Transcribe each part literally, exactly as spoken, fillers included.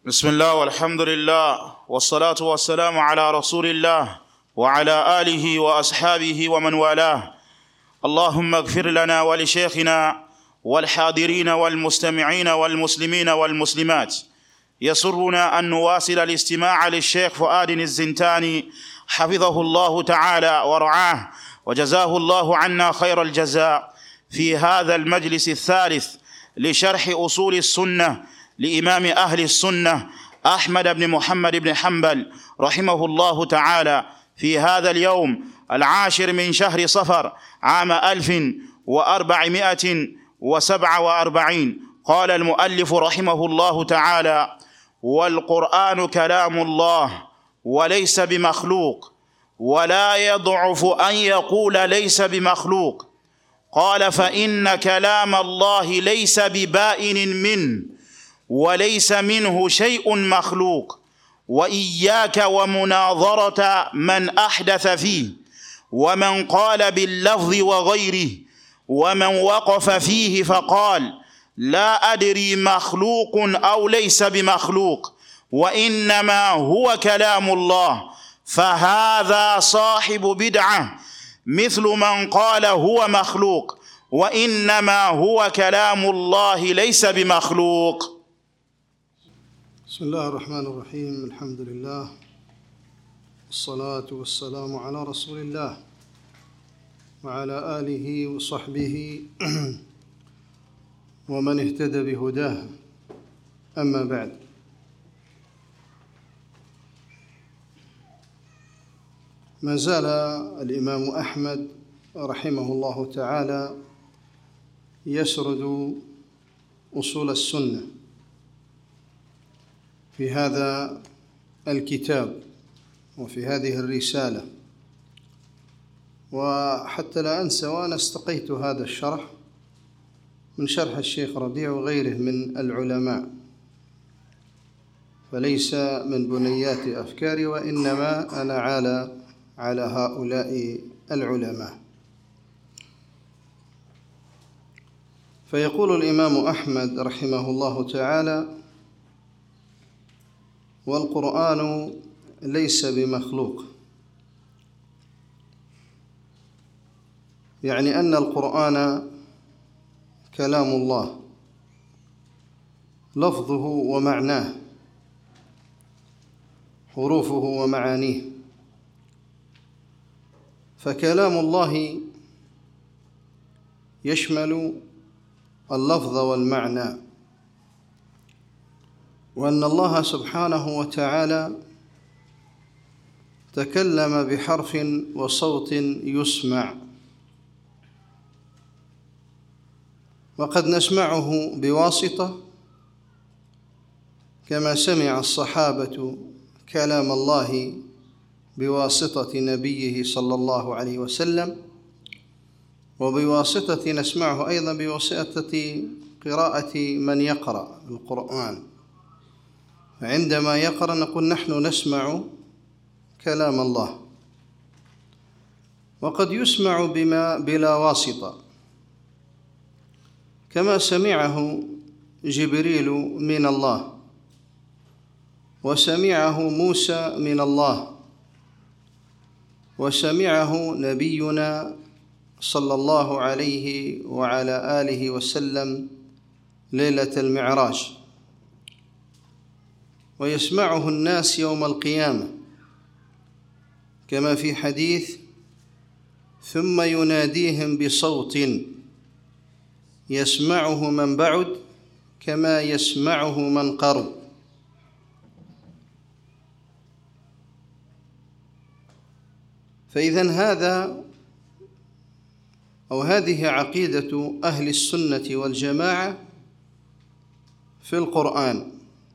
بسم الله والحمد لله والصلاة والسلام على رسول الله وعلى آله وأصحابه ومن والاه. اللهم اغفر لنا ولشيخنا والحاضرين والمستمعين والمسلمين والمسلمات. يسرنا أن نواصل الاستماع للشيخ فؤاد الزنتاني حفظه الله تعالى ورعاه وجزاه الله عنا خير الجزاء في هذا المجلس الثالث لشرح أصول السنة لإمام أهل السنة أحمد بن محمد بن حنبل رحمه الله تعالى في هذا اليوم العاشر من شهر صفر عام ألف وأربعمائة وسبعة وأربعين. قال المؤلف رحمه الله تعالى: والقرآن كلام الله وليس بمخلوق، ولا يضعف أن يقول ليس بمخلوق. قال: فإن كلام الله ليس ببائن منه وليس منه شيء مخلوق، وإياك ومناظرة من أحدث فيه ومن قال باللفظ وغيره ومن وقف فيه فقال لا أدري مخلوق أو ليس بمخلوق وإنما هو كلام الله، فهذا صاحب بدعة مثل من قال هو مخلوق وإنما هو كلام الله ليس بمخلوق. بسم الله الرحمن الرحيم. الحمد لله والصلاة والسلام على رسول الله وعلى آله وصحبه ومن اهتدى بهداه، أما بعد. ما زال الإمام أحمد رحمه الله تعالى يسرد أصول السنة في هذا الكتاب وفي هذه الرسالة. وحتى لا أنسى، وأنا استقيت هذا الشرح من شرح الشيخ ربيع وغيره من العلماء، فليس من بنيات أفكاري، وإنما أنا على على هؤلاء العلماء. فيقول الإمام أحمد رحمه الله تعالى: والقرآن ليس بمخلوق، يعني أن القرآن كلام الله لفظه ومعناه، حروفه ومعانيه. فكلام الله يشمل اللفظ والمعنى، وأن الله سبحانه وتعالى تكلم بحرف وصوت يسمع، وقد نسمعه بواسطة كما سمع الصحابة كلام الله بواسطة نبيه صلى الله عليه وسلم، وبواسطة نسمعه أيضا بواسطة قراءة من يقرأ القرآن. عندما يقرأ نقول نحن نسمع كلام الله. وقد يسمع بما بلا واسطة، كما سمعه جبريل من الله، وسمعه موسى من الله، وسمعه نبينا صلى الله عليه وعلى آله وسلم ليلة المعراج، ويسمعه الناس يوم القيامة، كما في حديث: ثم يناديهم بصوت يسمعه من بعد كما يسمعه من قرب. فإذن هذا أو هذه عقيدة أهل السنة والجماعة في القرآن،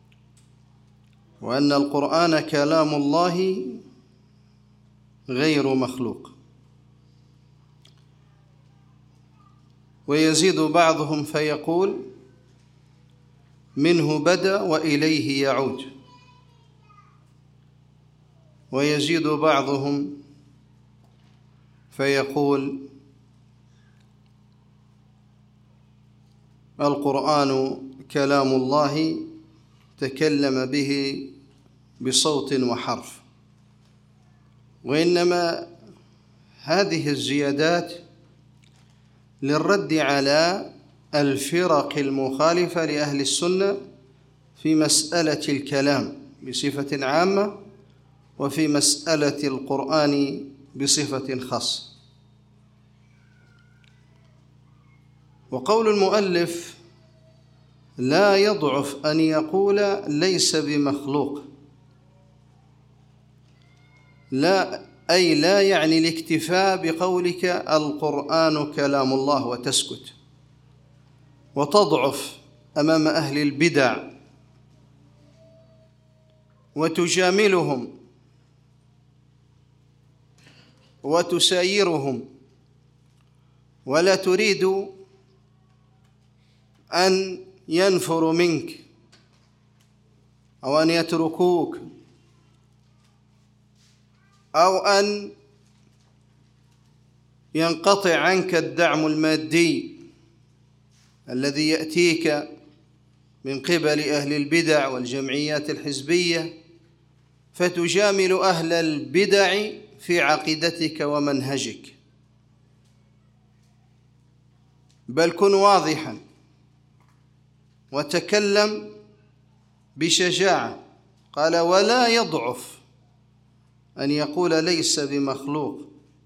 وأن القرآن كلام الله غير مخلوق. ويزيد بعضهم فيقول: منه بدأ وإليه يعود. ويزيد بعضهم فيقول: القرآن كلام الله تكلم به بصوت وحرف، وإنما هذه الزيادات للرد على الفرق المخالفة لأهل السنة في مسألة الكلام بصفة عامة، وفي مسألة القرآن بصفة خاصة. وقول المؤلف لا يضعف أن يقول ليس بمخلوق، لا أي لا يعني الاكتفاء بقولك القرآن كلام الله وتسكت وتضعف أمام أهل البدع وتجاملهم وتسايرهم، ولا تريد أن ينفروا منك أو أن يتركوك أو أن ينقطع عنك الدعم المادي الذي يأتيك من قبل أهل البدع والجمعيات الحزبية، فتجامل أهل البدع في عقيدتك ومنهجك، بل كن واضحا وتكلم بشجاعة. قال ولا يضعف أن يقول ليس بمخلوق،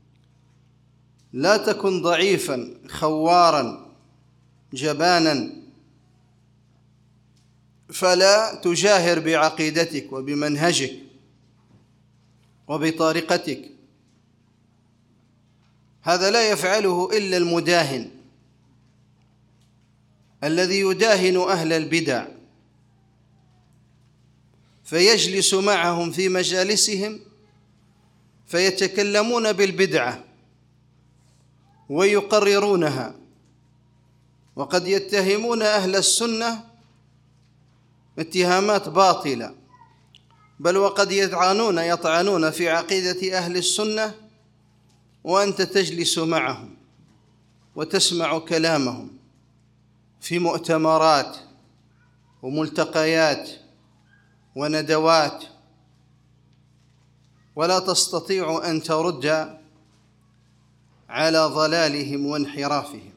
لا تكن ضعيفا خوارا جبانا، فلا تجاهر بعقيدتك وبمنهجك وبطريقتك، هذا لا يفعله إلا المداهن الذي يداهن أهل البدع، فيجلس معهم في مجالسهم فيتكلمون بالبدعة ويقررونها، وقد يتهمون أهل السنة اتهامات باطلة، بل وقد يطعنون يطعنون في عقيدة أهل السنة وأنت تجلس معهم وتسمع كلامهم في مؤتمرات وملتقيات وندوات، ولا تستطيع أن ترد على ضلالهم وانحرافهم.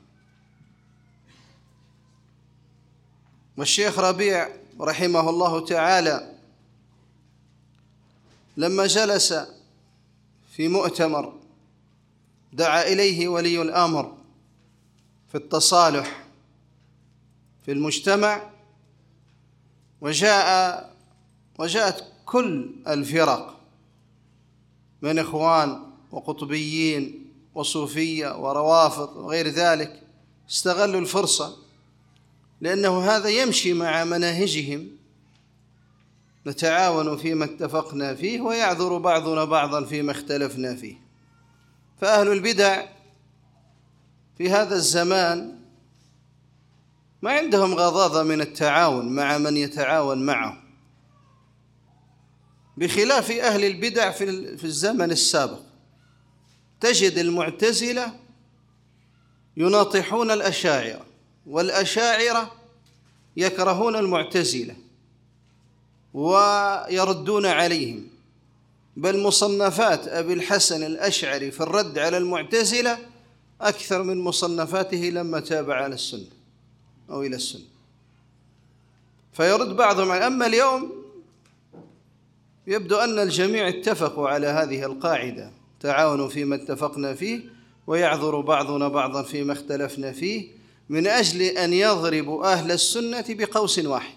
والشيخ ربيع رحمه الله تعالى لما جلس في مؤتمر دعا إليه ولي الأمر في التصالح في المجتمع، وجاء وجاءت كل الفرق من إخوان وقطبيين وصوفية وروافض وغير ذلك، استغلوا الفرصة لأنه هذا يمشي مع مناهجهم، نتعاون فيما اتفقنا فيه ويعذر بعضنا بعضا فيما اختلفنا فيه. فأهل البدع في هذا الزمان ما عندهم غضاضة من التعاون مع من يتعاون معه، بخلاف أهل البدع في الزمن السابق. تجد المعتزلة يناطحون الأشاعرة، والأشاعرة يكرهون المعتزلة ويردون عليهم، بل مصنفات أبي الحسن الأشعري في الرد على المعتزلة أكثر من مصنفاته لما تابع على السنة أو إلى السنة، فيرد بعضهم. أما اليوم يبدو أن الجميع اتفقوا على هذه القاعدة: تعاونوا فيما اتفقنا فيه ويعذر بعضنا بعضا فيما اختلفنا فيه، من أجل أن يضربوا أهل السنة بقوس واحد.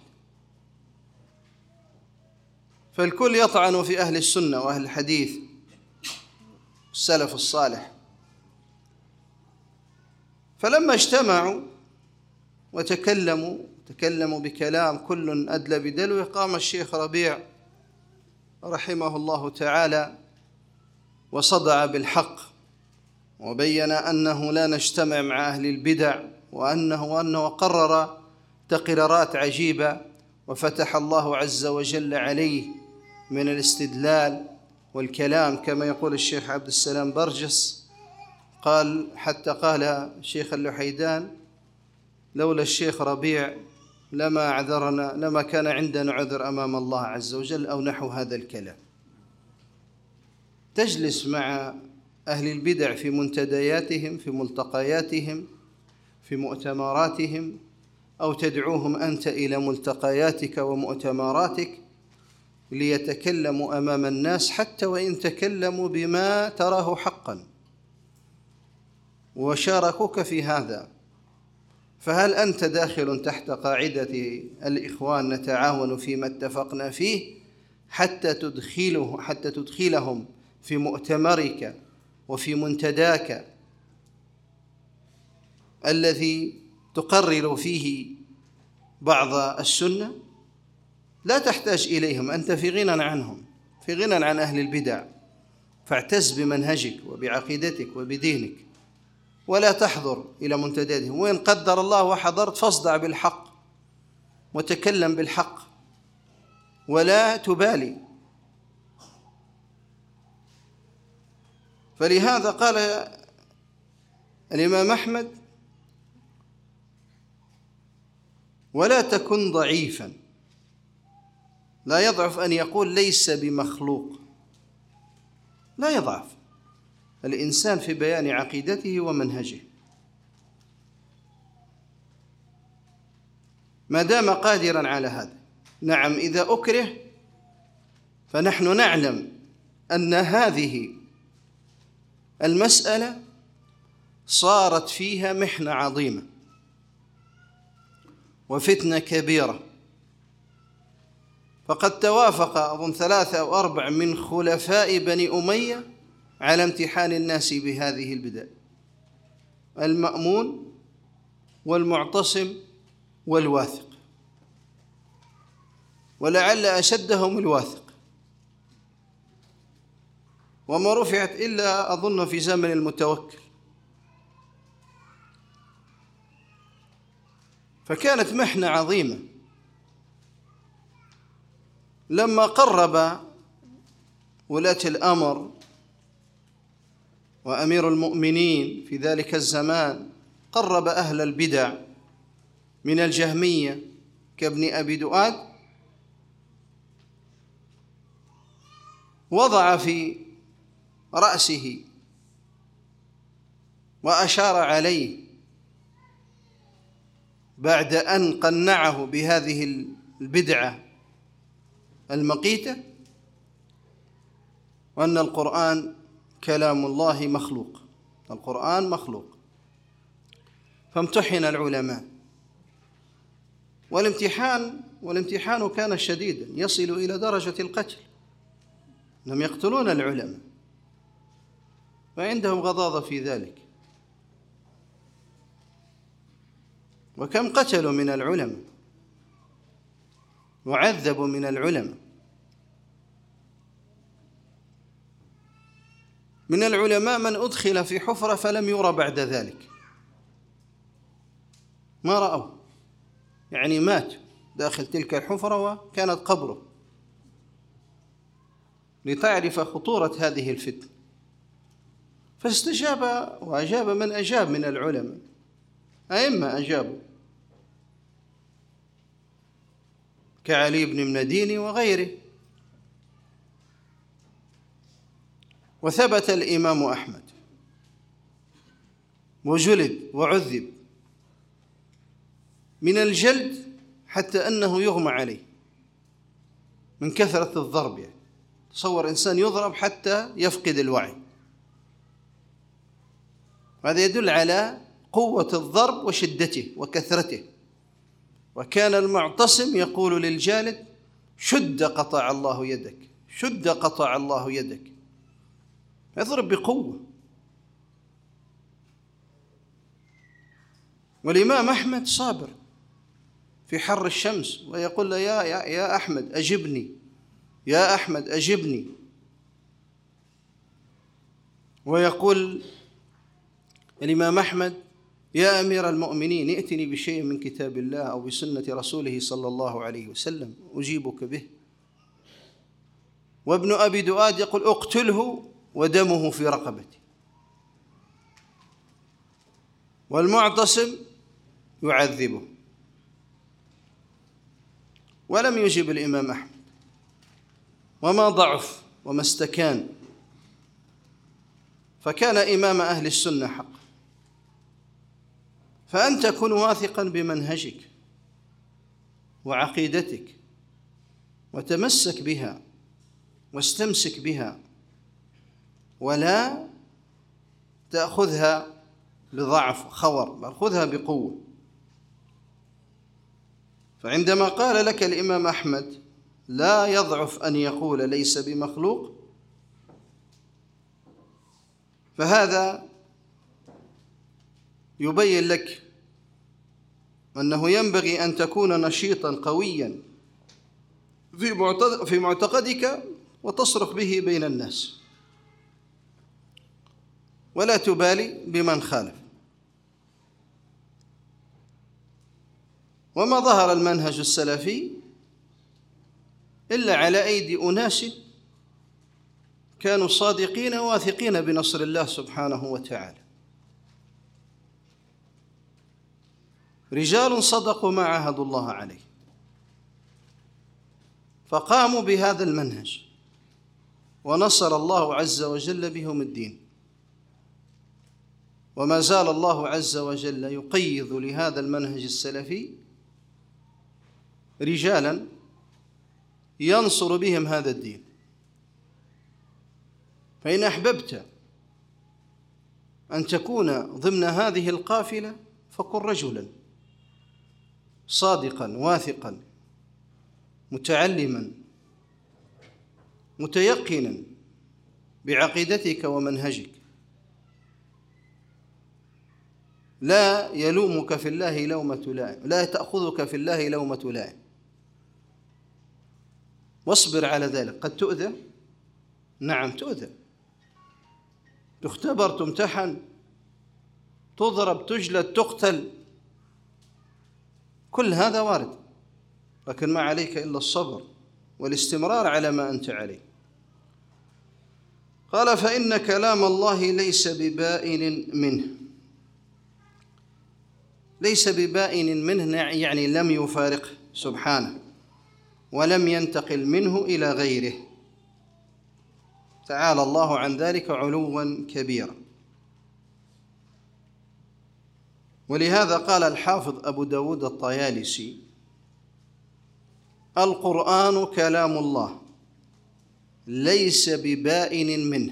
فالكل يطعن في أهل السنة وأهل الحديث السلف الصالح. فلما اجتمعوا وتكلموا تكلموا بكلام كل أدلى بدلوه، قام الشيخ ربيع رحمه الله تعالى وصدع بالحق، وبين أنه لا نجتمع مع أهل البدع، وأنه, وأنه قرر تقريرات عجيبة، وفتح الله عز وجل عليه من الاستدلال والكلام كما يقول الشيخ عبد السلام برجس. قال حتى قال الشيخ اللحيدان: لولا الشيخ ربيع لما أعذرنا لما كان عندنا عذر أمام الله عز وجل أو نحو هذا الكلام. تجلس مع أهل البدع في منتدياتهم، في ملتقياتهم، في مؤتمراتهم، أو تدعوهم أنت إلى ملتقياتك ومؤتمراتك ليتكلموا أمام الناس، حتى وإن تكلموا بما تراه حقا وشاركوك في هذا، فهل أنت داخل تحت قاعدة الإخوان نتعاون فيما اتفقنا فيه حتى تدخله حتى تدخلهم في مؤتمرك وفي منتداك الذي تقرر فيه بعض السنة؟ لا تحتاج إليهم، أنت في غنى عنهم، في غنى عن أهل البدع، فاعتز بمنهجك وبعقيدتك وبدينك، ولا تحضر إلى منتداتهم. وإن قدر الله وحضرت فاصدع بالحق وتكلم بالحق ولا تبالي. فلهذا قال الإمام أحمد: ولا تكن ضعيفا. لا يضعف أن يقول ليس بمخلوق، لا يضعف الإنسان في بيان عقيدته ومنهجه ما دام قادرا على هذا. نعم، إذا أكره فنحن نعلم أن هذه المسألة صارت فيها محنة عظيمة وفتنة كبيرة، فقد توافق أظن ثلاثة أو أربع من خلفاء بني أمية على امتحان الناس بهذه البدع: المأمون والمعتصم والواثق، ولعل أشدهم الواثق، وما رفعت إلا أظن في زمن المتوكل. فكانت محنة عظيمة. لما قرب ولاة الأمر وأمير المؤمنين في ذلك الزمان قرب أهل البدع من الجهمية كابن أبي دؤاد، وضع في رأسه وأشار عليه بعد أن قنعه بهذه البدعة المقيتة، وأن القرآن كلام الله مخلوق، القرآن مخلوق. فامتحن العلماء، والامتحان والامتحان كان شديدا يصل إلى درجة القتل. لم يقتلون العلماء وعندهم غضاضة في ذلك. وكم قتلوا من العلماء وعذبوا من العلماء. من العلماء من أدخل في حفرة فلم يرى بعد ذلك، ما رأوا، يعني مات داخل تلك الحفرة وكانت قبره، لتعرف خطورة هذه الفتنة. فاستجاب وأجاب من أجاب من العلماء، أئمة أجابوا كعلي بن المديني وغيره. وثبت الإمام أحمد وجلد وعذب من الجلد حتى أنه يغمى عليه من كثرة الضرب. يعني تصور إنسان يضرب حتى يفقد الوعي، هذا يدل على قوة الضرب وشدته وكثرته. وكان المعتصم يقول للجالد: شد قطع الله يدك، شد قطع الله يدك، يضرب بقوة. والإمام أحمد صابر في حر الشمس ويقول له: يا, يا, يا أحمد أجبني، يا أحمد أجبني. ويقول الإمام أحمد: يا أمير المؤمنين ائتني بشيء من كتاب الله أو بسنة رسوله صلى الله عليه وسلم أجيبك به. وابن أبي دؤاد يقول: اقتله ودمه في رقبتي. والمعتصم يعذبه. ولم يجب الإمام أحمد، وما ضعف وما استكان، فكان إمام أهل السنة حق. فأنت كن واثقا بمنهجك وعقيدتك وتمسك بها واستمسك بها، ولا تأخذها بضعف خور، بل خذها بقوة. فعندما قال لك الإمام أحمد لا يضعف أن يقول ليس بمخلوق، فهذا يبين لك أنه ينبغي أن تكون نشيطا قويا في معتقدك وتصرخ به بين الناس، ولا تبالي بمن خالف. وما ظهر المنهج السلفي إلا على أيدي أناس كانوا صادقين واثقين بنصر الله سبحانه وتعالى، رجال صدقوا ما عاهدوا الله عليه، فقاموا بهذا المنهج ونصر الله عز وجل بهم الدين. وما زال الله عز وجل يقيض لهذا المنهج السلفي رجالا ينصر بهم هذا الدين. فإن أحببت أن تكون ضمن هذه القافلة فكن رجلا صادقا واثقا متعلما متيقنا بعقيدتك ومنهجك، لا يلومك في الله لومة لائم، لا تأخذك في الله لومة لائم، واصبر على ذلك. قد تؤذى، نعم تؤذى، تختبر، تمتحن، تضرب، تجلد، تقتل، كل هذا وارد، لكن ما عليك إلا الصبر والاستمرار على ما أنت عليه. قال فإن كلام الله ليس ببائن منه. ليس ببائن منه يعني لم يفارقه سبحانه، ولم ينتقل منه إلى غيره، تعالى الله عن ذلك علوا كبيرا. ولهذا قال الحافظ أبو داود الطيالسي: القرآن كلام الله ليس ببائن منه.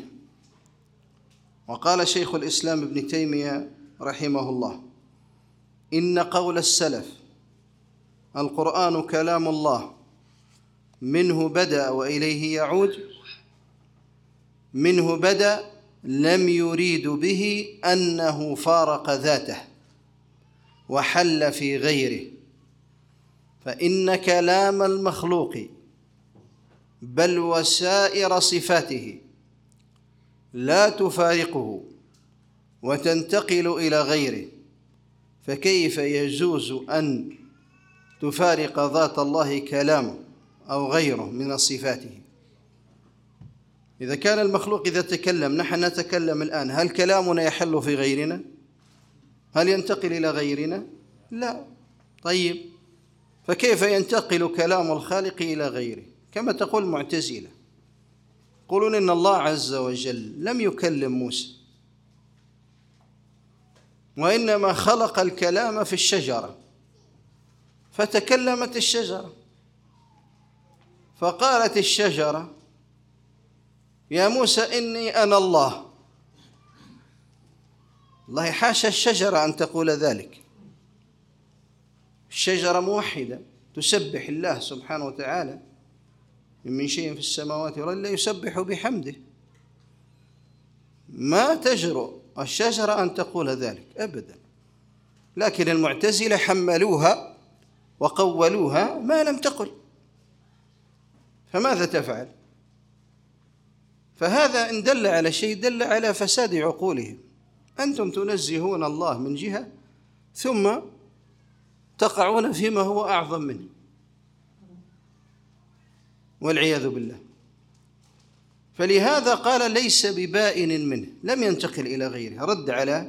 وقال شيخ الإسلام ابن تيمية رحمه الله: إن قول السلف القرآن كلام الله منه بدأ وإليه يعود، منه بدأ لم يريد به أنه فارق ذاته وحل في غيره، فإن كلام المخلوق بل وسائر صفاته لا تفارقه وتنتقل إلى غيره، فكيف يجوز أن تفارق ذات الله كلامه أو غيره من صفاته؟ إذا كان المخلوق إذا تكلم، نحن نتكلم الآن، هل كلامنا يحل في غيرنا؟ هل ينتقل إلى غيرنا؟ لا. طيب، فكيف ينتقل كلام الخالق إلى غيره؟ كما تقول المعتزلة، يقولون إن الله عز وجل لم يكلم موسى، وإنما خلق الكلام في الشجرة، فتكلمت الشجرة، فقالت الشجرة: يا موسى إني أنا الله. الله حاشا الشجرة أن تقول ذلك، الشجرة موحدة تسبح الله سبحانه وتعالى، من شيء في السماوات والأرض إلا يسبح بحمده، ما تجرؤ الشجرة أن تقول ذلك أبدا. لكن المعتزلة حملوها وقولوها ما لم تقل، فماذا تفعل؟ فهذا إن دل على شيء دل على فساد عقولهم. أنتم تنزهون الله من جهة ثم تقعون فيما هو أعظم منه، والعياذ بالله. فلهذا قال ليس ببائن منه، لم ينتقل إلى غيره، رد على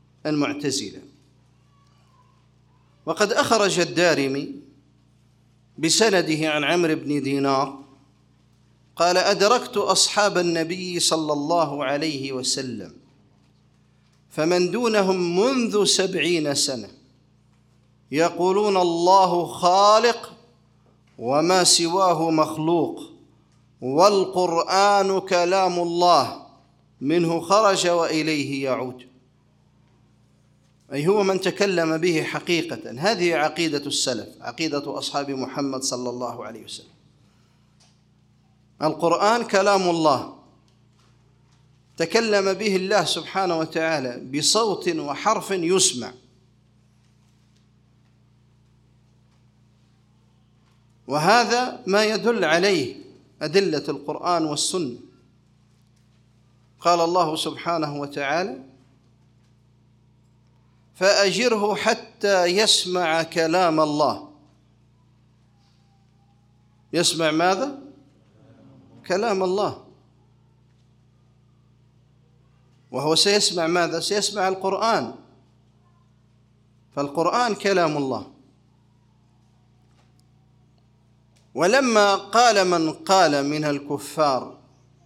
المعتزلة. وقد أخرج الدارمي بسنده عن عمرو بن دينار قال: أدركت أصحاب النبي صلى الله عليه وسلم فمن دونهم منذ سبعين سنة يقولون الله خالق وما سواه مخلوق والقرآن كلام الله منه خرج وإليه يعود. أي هو من تكلم به حقيقة. هذه عقيدة السلف، عقيدة أصحاب محمد صلى الله عليه وسلم. القرآن كلام الله تكلم به الله سبحانه وتعالى بصوت وحرف يسمع، وهذا ما يدل عليه أدلة القرآن والسنة. قال الله سبحانه وتعالى: فأجره حتى يسمع كلام الله. يسمع ماذا؟ كلام الله. وهو سيسمع ماذا؟ سيسمع القرآن، فالقرآن كلام الله. ولما قال من قال من الكفار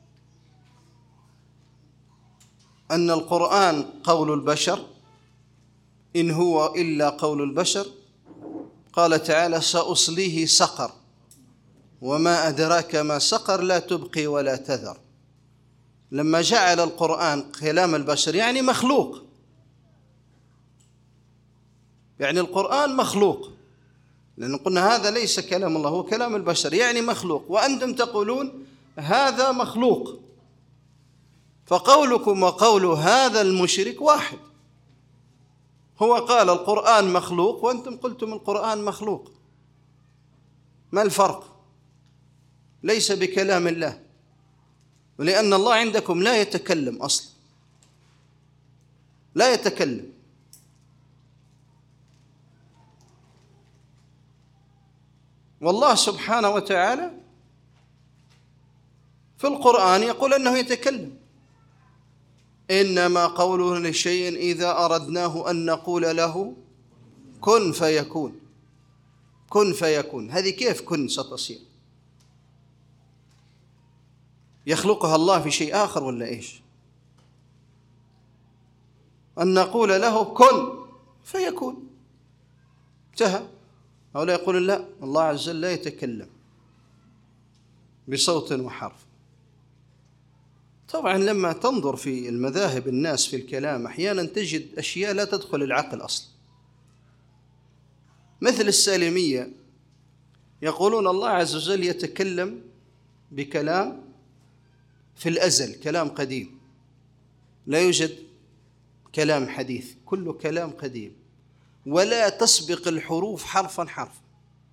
أن القرآن قول البشر، إن هو إلا قول البشر، قال تعالى: سأصليه سقر وما أدراك ما سقر لا تبقي ولا تذر. لما جعل القرآن كلام البشر يعني مخلوق، يعني القرآن مخلوق، لأن قلنا هذا ليس كلام الله، هو كلام البشر يعني مخلوق، وأنتم تقولون هذا مخلوق، فقولكم وقول هذا المشرك واحد. هو قال القرآن مخلوق وأنتم قلتم القرآن مخلوق. ما الفرق؟ ليس بكلام الله، ولأن الله عندكم لا يتكلم أصلا، لا يتكلم. والله سبحانه وتعالى في القرآن يقول أنه يتكلم: إنما قولنا لشيء إذا أردناه أن نقول له كن فيكون. كن فيكون، هذه كيف كن ستصير؟ يخلقها الله في شيء آخر ولا إيش؟ أن نقول له كن فيكون، انتهى. هؤلاء يقولون لا، الله عز وجل لا يتكلم بصوت وحرف. طبعا لما تنظر في المذاهب الناس في الكلام أحيانا تجد أشياء لا تدخل العقل أصلا، مثل السالمية يقولون الله عز وجل يتكلم بكلام في الأزل، كلام قديم، لا يوجد كلام حديث، كل كلام قديم، ولا تسبق الحروف حرفا حرفا.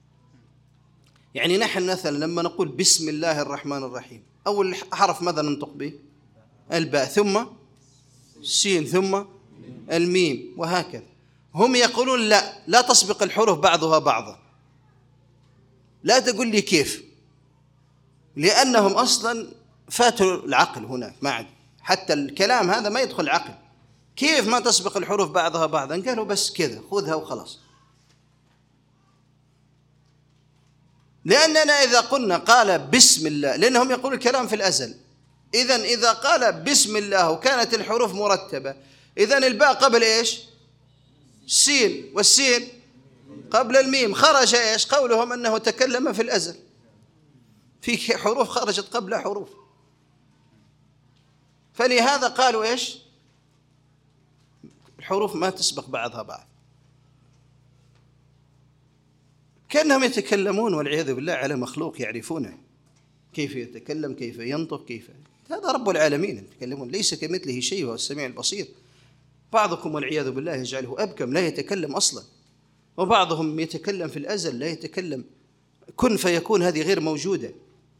يعني نحن مثلا لما نقول بسم الله الرحمن الرحيم، أول حرف ماذا ننطق به؟ الباء، ثم السين، ثم الميم، وهكذا. هم يقولون لا، لا تسبق الحروف بعضها بعضا. لا تقول لي كيف، لأنهم أصلا فاتوا العقل هناك، ما عاد حتى الكلام هذا ما يدخل العقل. كيف ما تسبق الحروف بعضها بعضا؟ قالوا بس كذا خذها وخلاص. لأننا إذا قلنا قال بسم الله، لأنهم يقولون الكلام في الأزل، إذن إذا قال بسم الله وكانت الحروف مرتبة، إذن الباء قبل إيش؟ السين، والسين قبل الميم، خرج إيش؟ قولهم أنه تكلم في الأزل، في حروف خرجت قبل حروف. فلهذا قالوا إيش؟ الحروف ما تسبق بعضها بعض، كأنهم يتكلمون والعياذ بالله على مخلوق يعرفونه، كيف يتكلم، كيف ينطق، كيف. هذا رب العالمين يتكلمون، ليس كمثله شيء وهو السميع البصير. بعضكم والعياذ بالله يجعله أبكم، لا يتكلم أصلا، وبعضهم يتكلم في الأزل، لا يتكلم كن فيكون، هذه غير موجودة.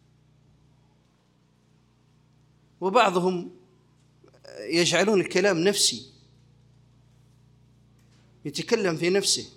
وبعضهم يجعلون الكلام نفسي، يتكلم في نفسه.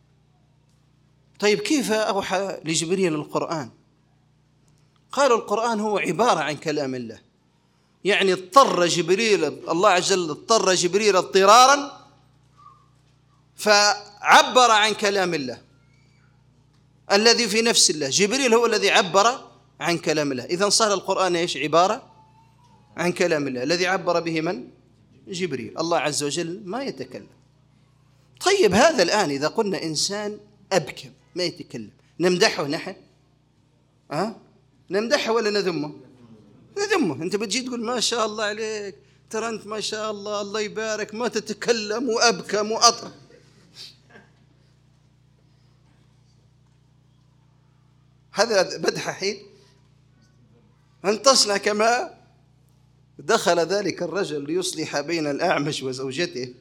طيب كيف أوحى لجبريل القرآن؟ قالوا القرآن هو عبارة عن كلام الله، يعني اضطر جبريل، الله عز وجل اضطر جبريل اضطرارا فعبر عن كلام الله. الذي في نفس الله. جبريل هو الذي عبر عن كلام الله. إذن صار القرآن إيش؟ عبارة عن كلام الله الذي عبر به من؟ جبريل. الله عز وجل ما يتكلم. طيب هذا الآن إذا قلنا إنسان أبكم ما يتكلم، نمدحه نحن؟ أه؟ نمدحه ولا نذمه؟ نذمه. أنت بتجي تقول ما شاء الله عليك، ترى أنت ما شاء الله الله يبارك ما تتكلم وأبكم وأطرب. هذا بدح حين أن تصنع كما دخل ذلك الرجل ليصلح بين الأعمش وزوجته،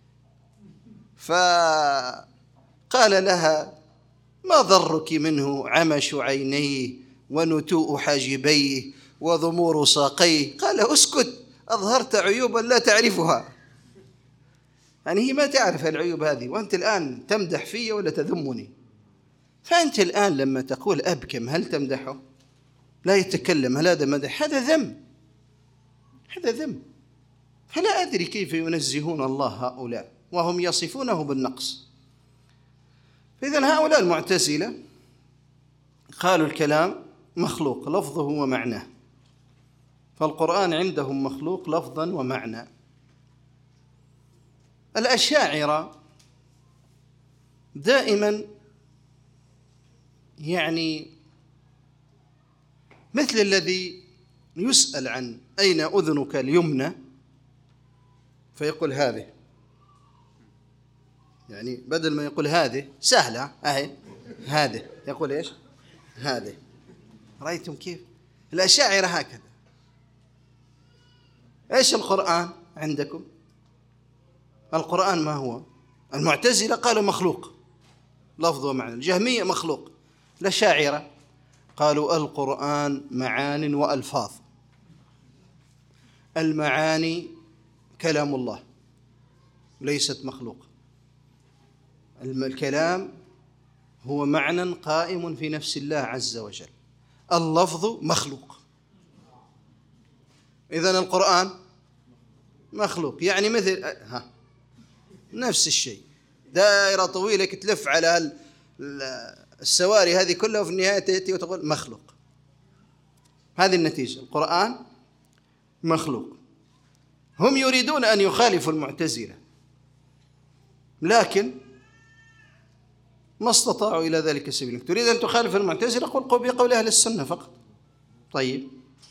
فقال لها ما ضرك منه عمش عينيه ونتوء حاجبيه وضمور ساقيه. قال اسكت، أظهرت عيوبا لا تعرفها. يعني هي ما تعرف العيوب هذه، وأنت الآن تمدح في ولا تذمني؟ فأنت الآن لما تقول أبكم هل تمدحه؟ لا يتكلم، هل هذا مدح؟ هذا ذم، هذا ذم. فلا أدري كيف ينزهون الله هؤلاء وهم يصفونه بالنقص. فإذن هؤلاء المعتزلة قالوا الكلام مخلوق لفظه ومعناه، فالقرآن عندهم مخلوق لفظا ومعنى. الأشاعرة دائما يعني مثل الذي يسأل عن أين أذنك اليمنى فيقول هذه، يعني بدل ما يقول هذه سهلة أهي هذه، يقول إيش؟ هذه. رأيتم كيف؟ الأشاعرة هكذا. إيش القرآن عندكم؟ القرآن ما هو؟ المعتزلة قالوا مخلوق لفظ ومعنى، الجهمية مخلوق، الأشاعرة قالوا القرآن معان وألفاظ. المعاني كلام الله ليست مخلوق، الكلام هو معنى قائم في نفس الله عز وجل، اللفظ مخلوق. إذن القرآن مخلوق، يعني مثل ها نفس الشيء، دائرة طويلة تلف على السواري هذه كلها وفي النهاية تأتي وتقول مخلوق. هذه النتيجة، القرآن مخلوق. هم يريدون أن يخالفوا المعتزلة لكن ما استطاعوا إلى ذلك سبيلا. تريد أن تخالف المعتزلة قل بقول أهل السنة فقط. طيب،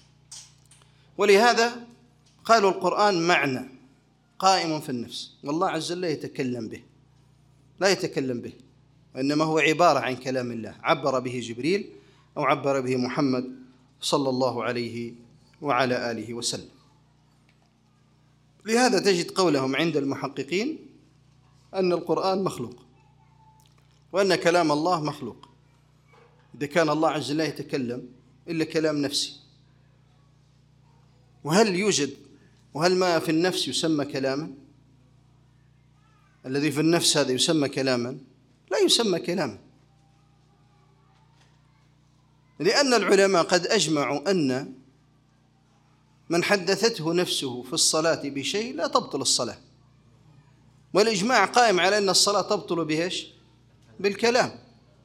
ولهذا قالوا القرآن معنى قائم في النفس، والله عز وجل يتكلم به، لا يتكلم به، وإنما هو عبارة عن كلام الله عبر به جبريل أو عبر به محمد صلى الله عليه وعلى آله وسلم. لهذا تجد قولهم عند المحققين أن القرآن مخلوق وأن كلام الله مخلوق. إذا كان الله عز وجل يتكلم إلا كلام نفسي، وهل يوجد وهل ما في النفس يسمى كلاما؟ الذي في النفس هذا يسمى كلاما؟ لا يسمى كلاما، لأن العلماء قد أجمعوا أن من حدثته نفسه في الصلاة بشيء لا تبطل الصلاة، والإجماع قائم على أن الصلاة تبطل بإيش؟ بالكلام.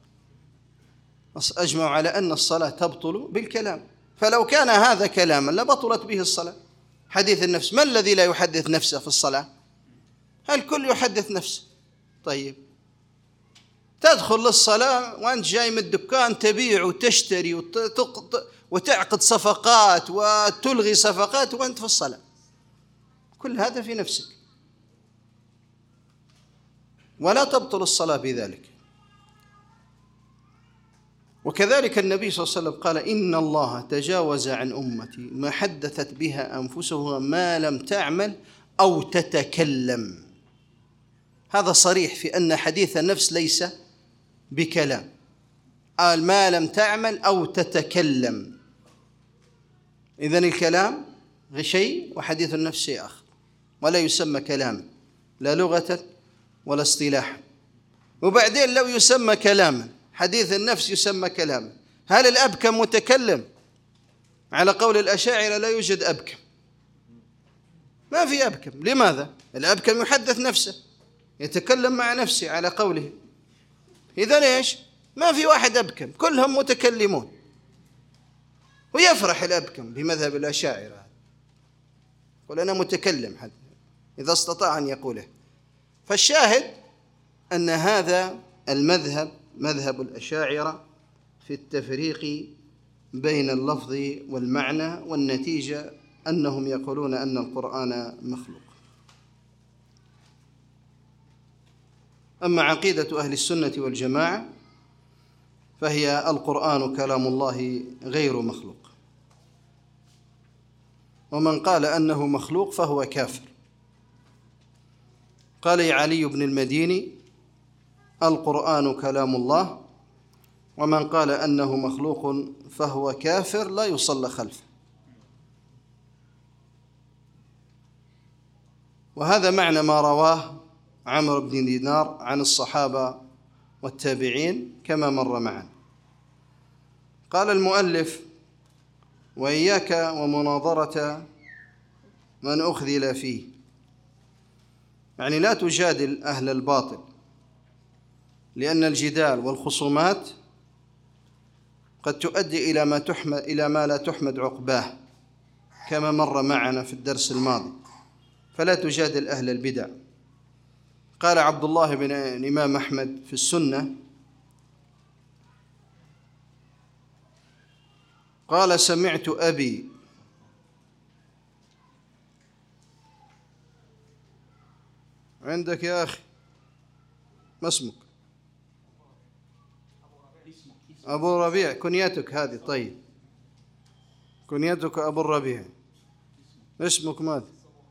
أجمعوا على أن الصلاة تبطل بالكلام، فلو كان هذا كلاما لبطلت به الصلاة. حديث النفس، ما الذي لا يحدث نفسه في الصلاة؟ الكل يحدث نفسه. طيب، تدخل للصلاة وأنت جاي من الدكان تبيع وتشتري وتعقد صفقات وتلغي صفقات وأنت في الصلاة، كل هذا في نفسك ولا تبطل الصلاة بذلك. وكذلك النبي صلى الله عليه وسلم قال إن الله تجاوز عن أمتي ما حدثت بها أنفسها ما لم تعمل أو تتكلم. هذا صريح في أن حديث النفس ليس بكلام، قال ما لم تعمل أو تتكلم. إذن الكلام شيء وحديث النفس شيء آخر، ولا يسمى كلاما لا لغة ولا اصطلاحا. وبعدين لو يسمى كلاما حديث النفس يسمى كلاما، هل الأبكم متكلم؟ على قول الأشاعرة لا يوجد أبكم، ما في أبكم. لماذا؟ الأبكم يحدث نفسه، يتكلم مع نفسه على قوله. إذن إيش؟ ما في واحد أبكم، كلهم متكلمون. ويفرح الأبكم بمذهب الأشاعرة، يقول أنا متكلم حد إذا استطاع أن يقوله. فالشاهد أن هذا المذهب مذهب الأشاعرة في التفريق بين اللفظ والمعنى، والنتيجة أنهم يقولون أن القرآن مخلوق. أما عقيدة أهل السنة والجماعة فهي القرآن كلام الله غير مخلوق، ومن قال أنه مخلوق فهو كافر. قال علي بن المديني: القرآن كلام الله، ومن قال أنه مخلوق فهو كافر لا يصلى خلفه. وهذا معنى ما رواه عمرو بن دينار عن الصحابة والتابعين كما مر معنا. قال المؤلف: وإياك ومناظرة من أخذل فيه، يعني لا تجادل أهل الباطل، لأن الجدال والخصومات قد تؤدي إلى ما تحمد إلى ما لا تحمد عقباه كما مر معنا في الدرس الماضي، فلا تجادل أهل البدع. قال عبد الله بن الإمام أحمد في السنة: قال سمعت أبي عندك يا أخي ما اسمك؟ أبو ربيع. كنيتك هذه؟ طيب، كنيتك أبو الربيع. اسمك ماذا؟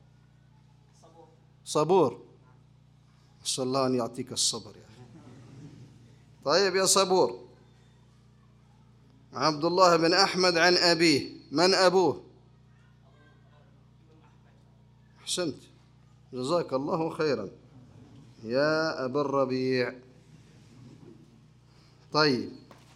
صبور. أسأل الله أن يعطيك الصبر يا أخي. طيب يا صبور، عبد الله بن أحمد عن أبيه. من أبوه؟ أحسنت، جزاك الله خيرا يا أبا الربيع. طيب،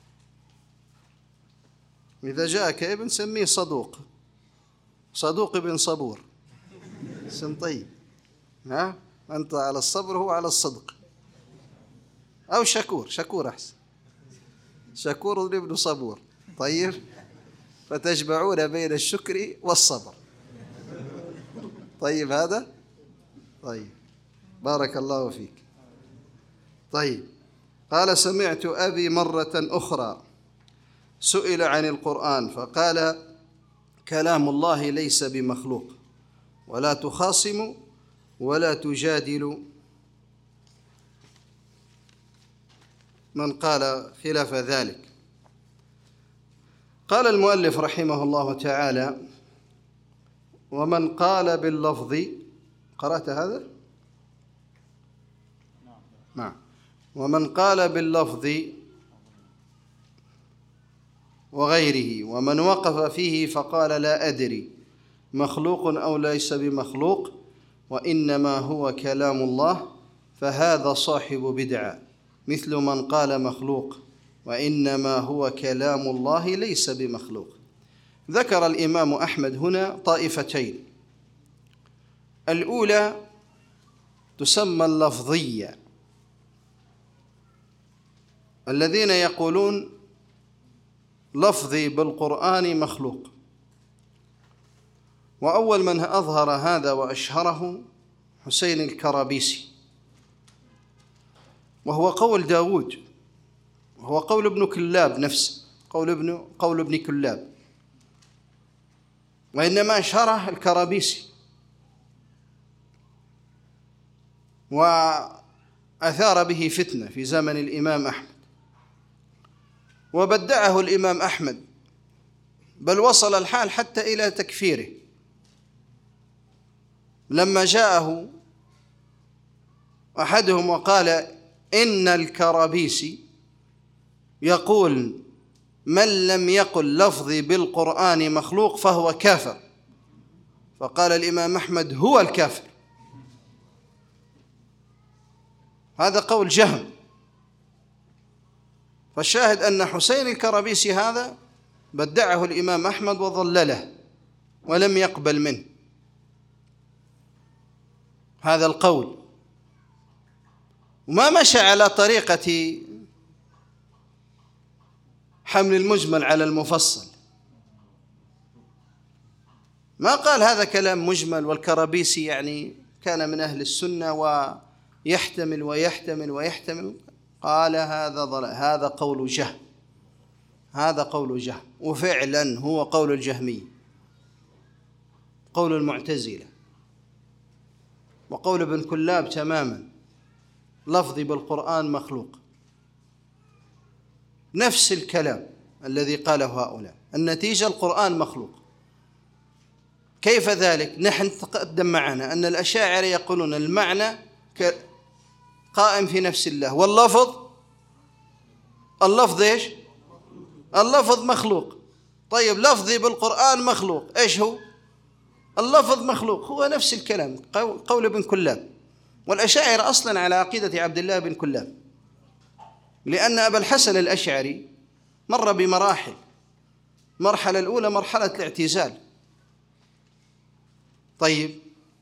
إذا جاءك ابن سميه صدوق، صدوق بن صبور، اسم طيب. ها، أنت على الصبر هو على الصدق. أو شكور، شكور أحسن، شكور ابن صبور. طيب، فتجمعون بين الشكر والصبر. طيب هذا؟ طيب، بارك الله فيك. طيب، قال سمعت أبي مرة أخرى سئل عن القرآن فقال: كلام الله ليس بمخلوق، ولا تخاصموا ولا تجادلوا من قال خلاف ذلك. قال المؤلف رحمه الله تعالى: ومن قال باللفظ، قرأت هذا؟ نعم. ومن قال باللفظ وغيره، ومن وقف فيه فقال لا أدري مخلوق أو ليس بمخلوق وإنما هو كلام الله، فهذا صاحب بدعة، مثل من قال مخلوق وإنما هو كلام الله ليس بمخلوق. ذكر الإمام أحمد هنا طائفتين. الأولى تسمى اللفظية، الذين يقولون لفظي بالقرآن مخلوق. وأول من أظهر هذا وأشهره حسين الكرابيسي، وهو قول داود، وهو قول ابن كلاب نفسه، قول ابن قول ابن كلاب، وإنما أشهره الكرابيسي وأثار به فتنة في زمن الإمام أحمد، وبدعه الإمام أحمد، بل وصل الحال حتى إلى تكفيره لما جاءه أحدهم وقال إن الكرابيسي يقول من لم يقل لفظي بالقرآن مخلوق فهو كافر، فقال الإمام أحمد هو الكافر. هذا قول جهم. فالشاهد أن حسين الكرابيسي هذا بدعه الإمام أحمد وضلله ولم يقبل منه هذا القول، وما مشى على طريقة حمل المجمل على المفصل. ما قال هذا كلام مجمل، والكرابيسي يعني كان من أهل السنة ويحتمل ويحتمل ويحتمل. قال هذا ضلال، هذا قول جهم، هذا قول جهم، وفعلا هو قول الجهمي، قول المعتزلة، وقول ابن كلاب تماما. لفظي بالقرآن مخلوق، نفس الكلام الذي قاله هؤلاء. النتيجة القرآن مخلوق. كيف ذلك؟ نحن تقدم معنا أن الأشاعرة يقولون المعنى قائم في نفس الله، واللفظ اللفظ إيش؟ اللفظ مخلوق. طيب لفظي بالقرآن مخلوق، إيش هو؟ اللفظ مخلوق، هو نفس الكلام، قول ابن كلاب. والأشاعرة أصلا على عقيدة عبد الله بن كلاب، لأن أبا الحسن الأشعري مر بمراحل. المرحلة الأولى مرحلة الاعتزال. طيب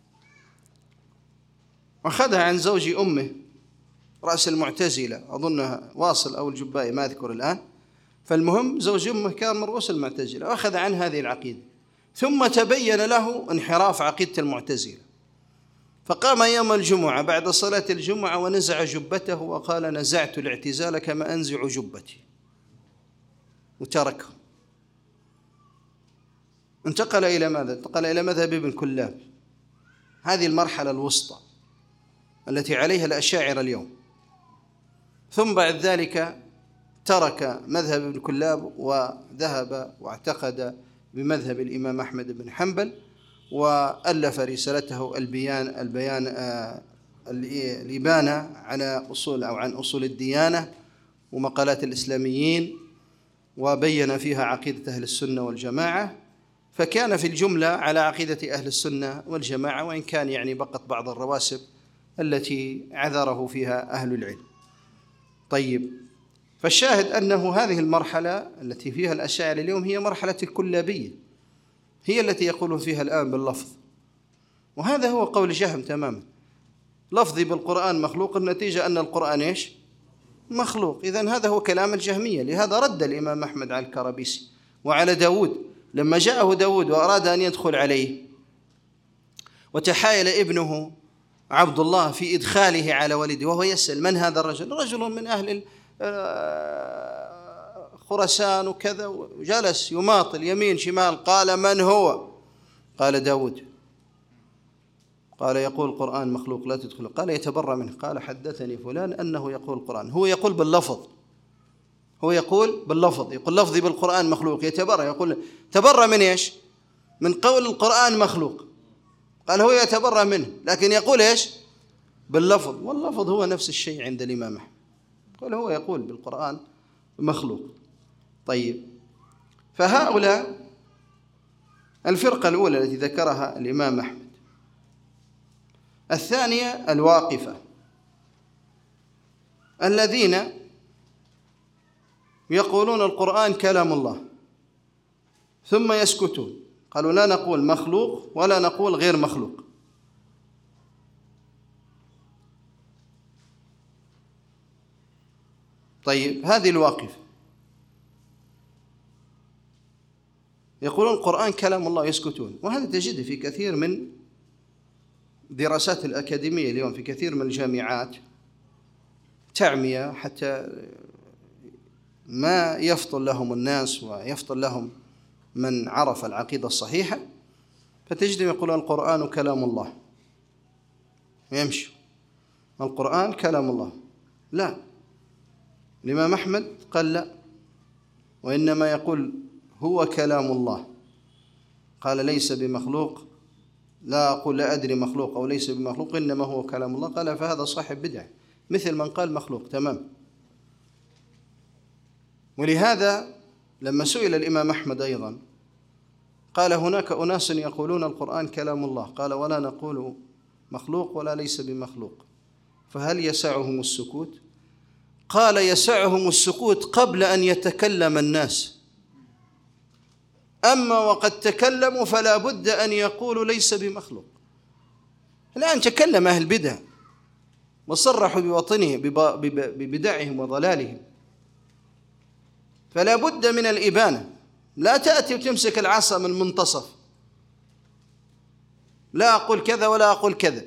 أخذها عن زوج أمه رأس المعتزلة، أظنها واصل أو الجبائي، ما أذكر الآن. فالمهم زوج أمه كان من رؤوس المعتزلة، وأخذ عن هذه العقيدة، ثم تبين له انحراف عقيدة المعتزلة، فقام يوم الجمعة بعد صلاة الجمعة ونزع جبته وقال نزعت الاعتزال كما أنزع جبتي، وتركه. انتقل إلى ماذا؟ انتقل إلى مذهب ابن كلاب. هذه المرحلة الوسطى التي عليها الأشاعرة اليوم. ثم بعد ذلك ترك مذهب ابن كلاب وذهب واعتقد بمذهب الإمام أحمد بن حنبل، وألف رسالته البيان البيان آه الإبانة على أصول أو عن أصول الديانة ومقالات الإسلاميين، وبين فيها عقيدة أهل السنة والجماعة. فكان في الجملة على عقيدة أهل السنة والجماعة، وإن كان يعني بقت بعض الرواسب التي عذره فيها أهل العلم. طيب، فالشاهد أنه هذه المرحلة التي فيها الأشاعرة اليوم هي مرحلة الكلابية، هي التي يقولون فيها الآن باللفظ، وهذا هو قول جهم تماما. لفظي بالقرآن مخلوق، النتيجة أن القرآن إيش؟ مخلوق. إذن هذا هو كلام الجهمية. لهذا رد الإمام أحمد على الكرابيسي وعلى داود لما جاءه داود وأراد أن يدخل عليه، وتحايل ابنه عبد الله في إدخاله على ولده، وهو يسأل من هذا الرجل؟ رجل من أهل خراسان وكذا، وجلس يماطل يمين شمال. قال من هو؟ قال داود. قال يقول القرآن مخلوق لا تدخل. قال يتبرأ منه. قال حدثني فلان أنه يقول القرآن. هو يقول باللفظ، هو يقول باللفظ، يقول لفظي بالقرآن مخلوق، يتبرأ، يقول تبرأ من إيش؟ من قول القرآن مخلوق. قال هو يتبرأ منه، لكن يقول إيش؟ باللفظ. واللفظ هو نفس الشيء عند الإمام أحمد. قال هو يقول بالقرآن مخلوق. طيب، فهؤلاء الفرقة الأولى التي ذكرها الإمام أحمد. الثانية الواقفة، الذين يقولون القرآن كلام الله ثم يسكتون. قالوا لا نقول مخلوق ولا نقول غير مخلوق. طيب، هذه الواقفة يقولون القرآن كلام الله، يسكتون. وهذا تجده في كثير من دراسات الأكاديمية اليوم، في كثير من الجامعات تعمية حتى ما يفضل لهم الناس ويفضل لهم من عرف العقيدة الصحيحة، فتجدهم يقولون القرآن كلام الله ويمشي القرآن كلام الله. لا، الإمام أحمد قال لا، وإنما يقول هو كلام الله. قال ليس بمخلوق، لا أقول لا أدري مخلوق أو ليس بمخلوق، إنما هو كلام الله. قال فهذا صاحب بدعة، مثل من قال مخلوق تمام. ولهذا لما سئل الإمام أحمد أيضا قال هناك أناس يقولون القرآن كلام الله، قال ولا نقول مخلوق ولا ليس بمخلوق، فهل يسعهم السكوت؟ قال يسعهم السكوت قبل أن يتكلم الناس، أما وقد تكلموا فلا بد أن يقولوا ليس بمخلوق. الآن تكلم أهل البدع وصرحوا بوطنهم ببدعهم وضلالهم، فلا بد من الإبانة. لا تأتي وتمسك العصا من منتصف، لا أقول كذا ولا أقول كذا.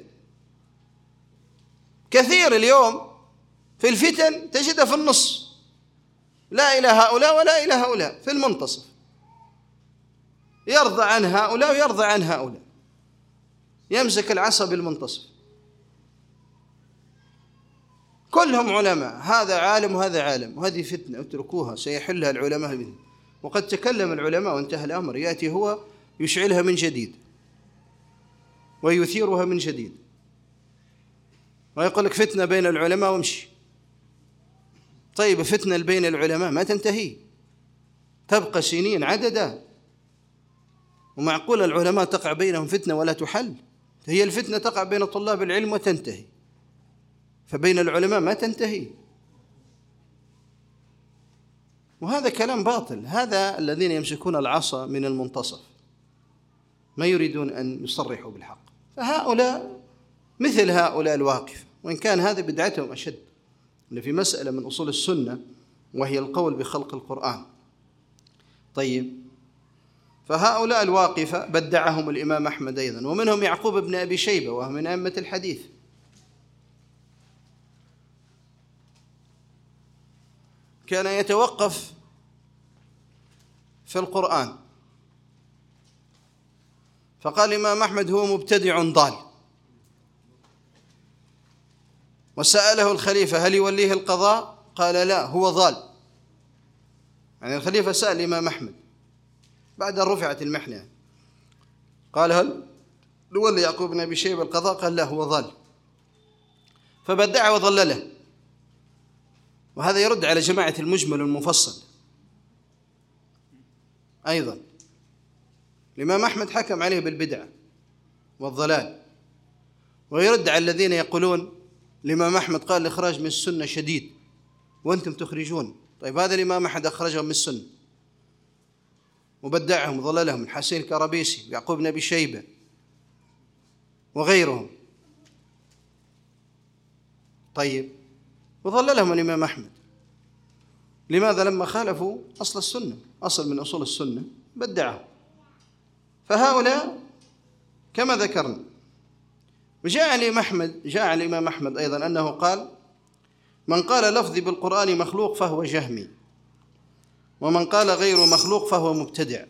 كثير اليوم في الفتن تجدها في النص، لا إلى هؤلاء ولا إلى هؤلاء، في المنتصف، يرضى عن هؤلاء ويرضى عن هؤلاء، يمسك العصا بالمنتصف. كلهم علماء، هذا عالم وهذا عالم، وهذه فتنة اتركوها سيحلها العلماء منه. وقد تكلم العلماء وانتهى الأمر، يأتي هو يشعلها من جديد ويثيرها من جديد ويقول لك فتنة بين العلماء وامشي. طيب فتنة بين العلماء ما تنتهي، تبقى سنين عددا، ومعقول العلماء تقع بينهم فتنة ولا تحل؟ هي الفتنة تقع بين طلاب العلم وتنتهي، فبين العلماء ما تنتهي. وهذا كلام باطل. هذا الذين يمسكون العصا من المنتصف، ما يريدون أن يصرحوا بالحق. فهؤلاء مثل هؤلاء الواقف، وإن كان هذا بدعتهم أشد، إن في مسألة من أصول السنة وهي القول بخلق القرآن. طيب، فهؤلاء الواقفة بدعهم الإمام أحمد أيضا، ومنهم يعقوب بن أبي شيبة وهو من أئمة الحديث. كان يتوقف في القرآن، فقال الإمام أحمد هو مبتدع ضال، وسأله الخليفة هل يوليه القضاء؟ قال لا، هو ضال. يعني الخليفة سأل الإمام أحمد بعد أن رفعت المحنة، قال هل يولي يعقوب بن أبي شيبة القضاء؟ قال لا، هو ضال. فبدعه وضلله. وهذا يرد على جماعة المجمل والمفصل أيضا. الإمام أحمد حكم عليه بالبدعة والضلال، ويرد على الذين يقولون الإمام أحمد قال الإخراج من السنة شديد وأنتم تخرجون. طيب هذا الإمام أحمد أخرجهم من السنة وبدعهم وضللهم، الحسين الكرابيسي، يعقوب بن أبي شيبة وغيرهم. طيب، وضللهم الإمام أحمد. لماذا؟ لما خالفوا أصل السنة، أصل من أصول السنة بدعهم. فهؤلاء كما ذكرنا. وجاء الإمام أحمد جاء الإمام أحمد أيضا أنه قال من قال لفظي بالقرآن مخلوق فهو جهمي، ومن قال غير مخلوق فهو مبتدع.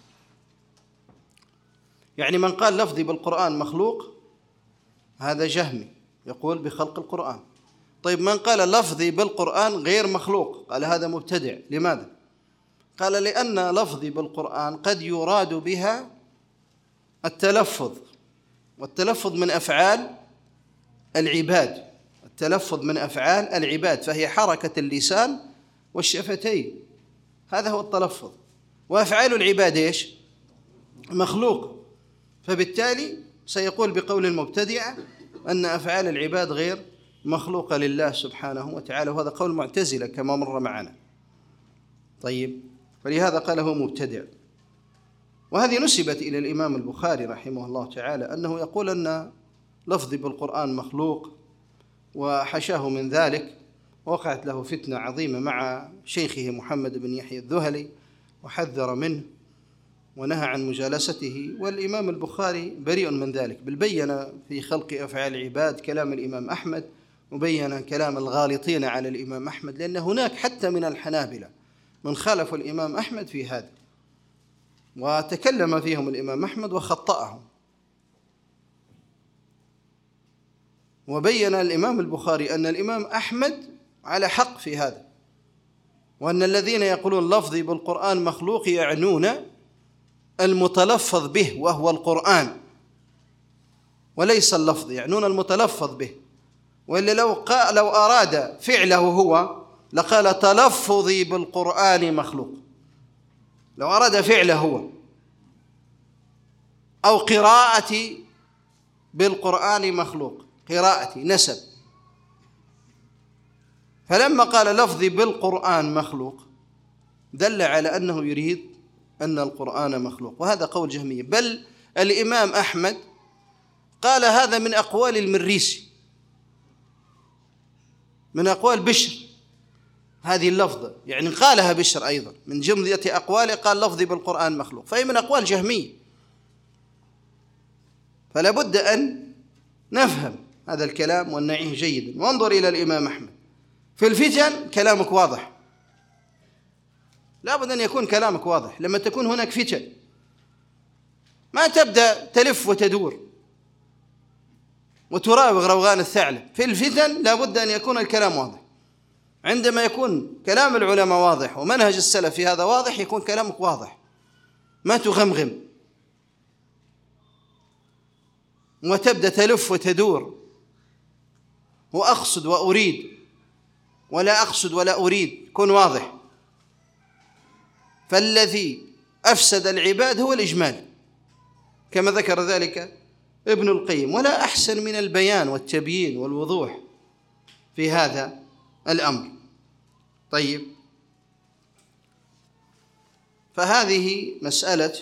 يعني من قال لفظي بالقرآن مخلوق هذا جهمي يقول بخلق القرآن. طيب من قال لفظي بالقرآن غير مخلوق قال هذا مبتدع. لماذا؟ قال لأن لفظي بالقرآن قد يراد بها التلفظ، والتلفظ من أفعال العباد، التلفظ من أفعال العباد، فهي حركة اللسان والشفتين، هذا هو التلفظ. وأفعال العباد إيش؟ مخلوق. فبالتالي سيقول بقول المبتدعة أن أفعال العباد غير مخلوقة لله سبحانه وتعالى، وهذا قول معتزلة كما مر معنا. طيب، فلهذا قال هو مبتدع. وهذه نسبت إلى الإمام البخاري رحمه الله تعالى أنه يقول أن لفظي بالقرآن مخلوق، وحشاه من ذلك. وقعت له فتنة عظيمة مع شيخه محمد بن يحيى الذهلي وحذر منه ونهى عن مجالسته، والإمام البخاري بريء من ذلك، بل بين في خلق أفعال العباد كلام الإمام أحمد، وبين كلام الغالطين على الإمام أحمد، لأن هناك حتى من الحنابلة من خالفوا الإمام أحمد في هذا، وتكلم فيهم الإمام أحمد وخطأهم. وبين الإمام البخاري أن الإمام أحمد على حق في هذا، وأن الذين يقولون لفظي بالقرآن مخلوق يعنون المتلفظ به وهو القرآن، وليس اللفظ، يعنون المتلفظ به. وإلا لو قال لو أراد فعله هو لقال تلفظي بالقرآن مخلوق، لو أراد فعله هو أو قراءتي بالقرآن مخلوق، قراءتي نسب. فلما قال لفظي بالقرآن مخلوق دل على أنه يريد أن القرآن مخلوق، وهذا قول جهمية. بل الإمام أحمد قال هذا من أقوال المريسي، من أقوال بشر، هذه اللفظة، يعني قالها بشر أيضا من جملة أقواله، قال لفظي بالقرآن مخلوق، فهي من أقوال جهمية. فلا بد أن نفهم هذا الكلام ونعيه جيدا. وانظر إلى الإمام أحمد في الفتن، كلامك واضح، لا بد أن يكون كلامك واضح. لما تكون هناك فتن ما تبدأ تلف وتدور وتراوغ روغان الثعلب. في الفتن لا بد أن يكون الكلام واضح. عندما يكون كلام العلماء واضح ومنهج السلف في هذا واضح، يكون كلامك واضح، ما تغمغم وتبدأ تلف وتدور وأقصد وأريد ولا أقصد ولا أريد. كن واضح. فالذي أفسد العباد هو الإجمال، كما ذكر ذلك ابن القيم، ولا أحسن من البيان والتبيين والوضوح في هذا الأمر. طيب، فهذه مسألة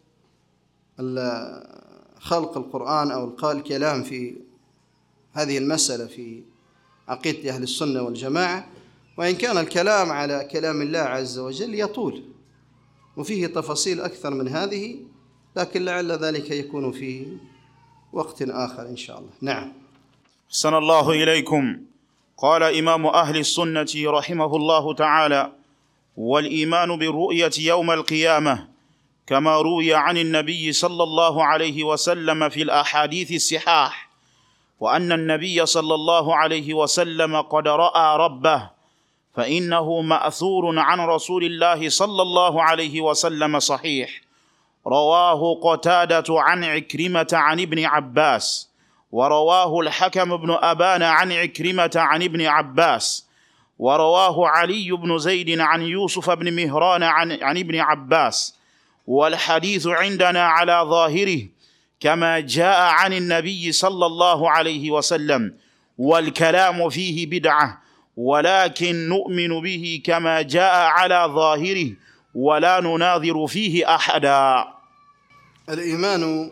خلق القرآن أو الكلام في هذه المسألة في عقيدة أهل السنة والجماعة. وإن كان الكلام على كلام الله عز وجل يطول وفيه تفاصيل أكثر من هذه، لكن لعل ذلك يكون في وقت آخر إن شاء الله. نعم. أحسن الله إليكم. قال إمام أهل السنة رحمه الله تعالى: والإيمان بالرؤية يوم القيامة كما روي عن النبي صلى الله عليه وسلم في الأحاديث الصحاح، وأن النبي صلى الله عليه وسلم قد رأى ربه، فإنه مأثور عن رسول الله صلى الله عليه وسلم صحيح. رواه قتادة عن عكرمة عن ابن عباس، ورواه الحكم بن أبان عن عكرمة عن ابن عباس، ورواه علي بن زيد عن يوسف بن مهران عن, عن ابن عباس. والحديث عندنا على ظاهره كما جاء عن النبي صلى الله عليه وسلم، والكلام فيه بدعة، ولكن نؤمن به كما جاء على ظاهره ولا نناظر فيه أحدا. الإيمان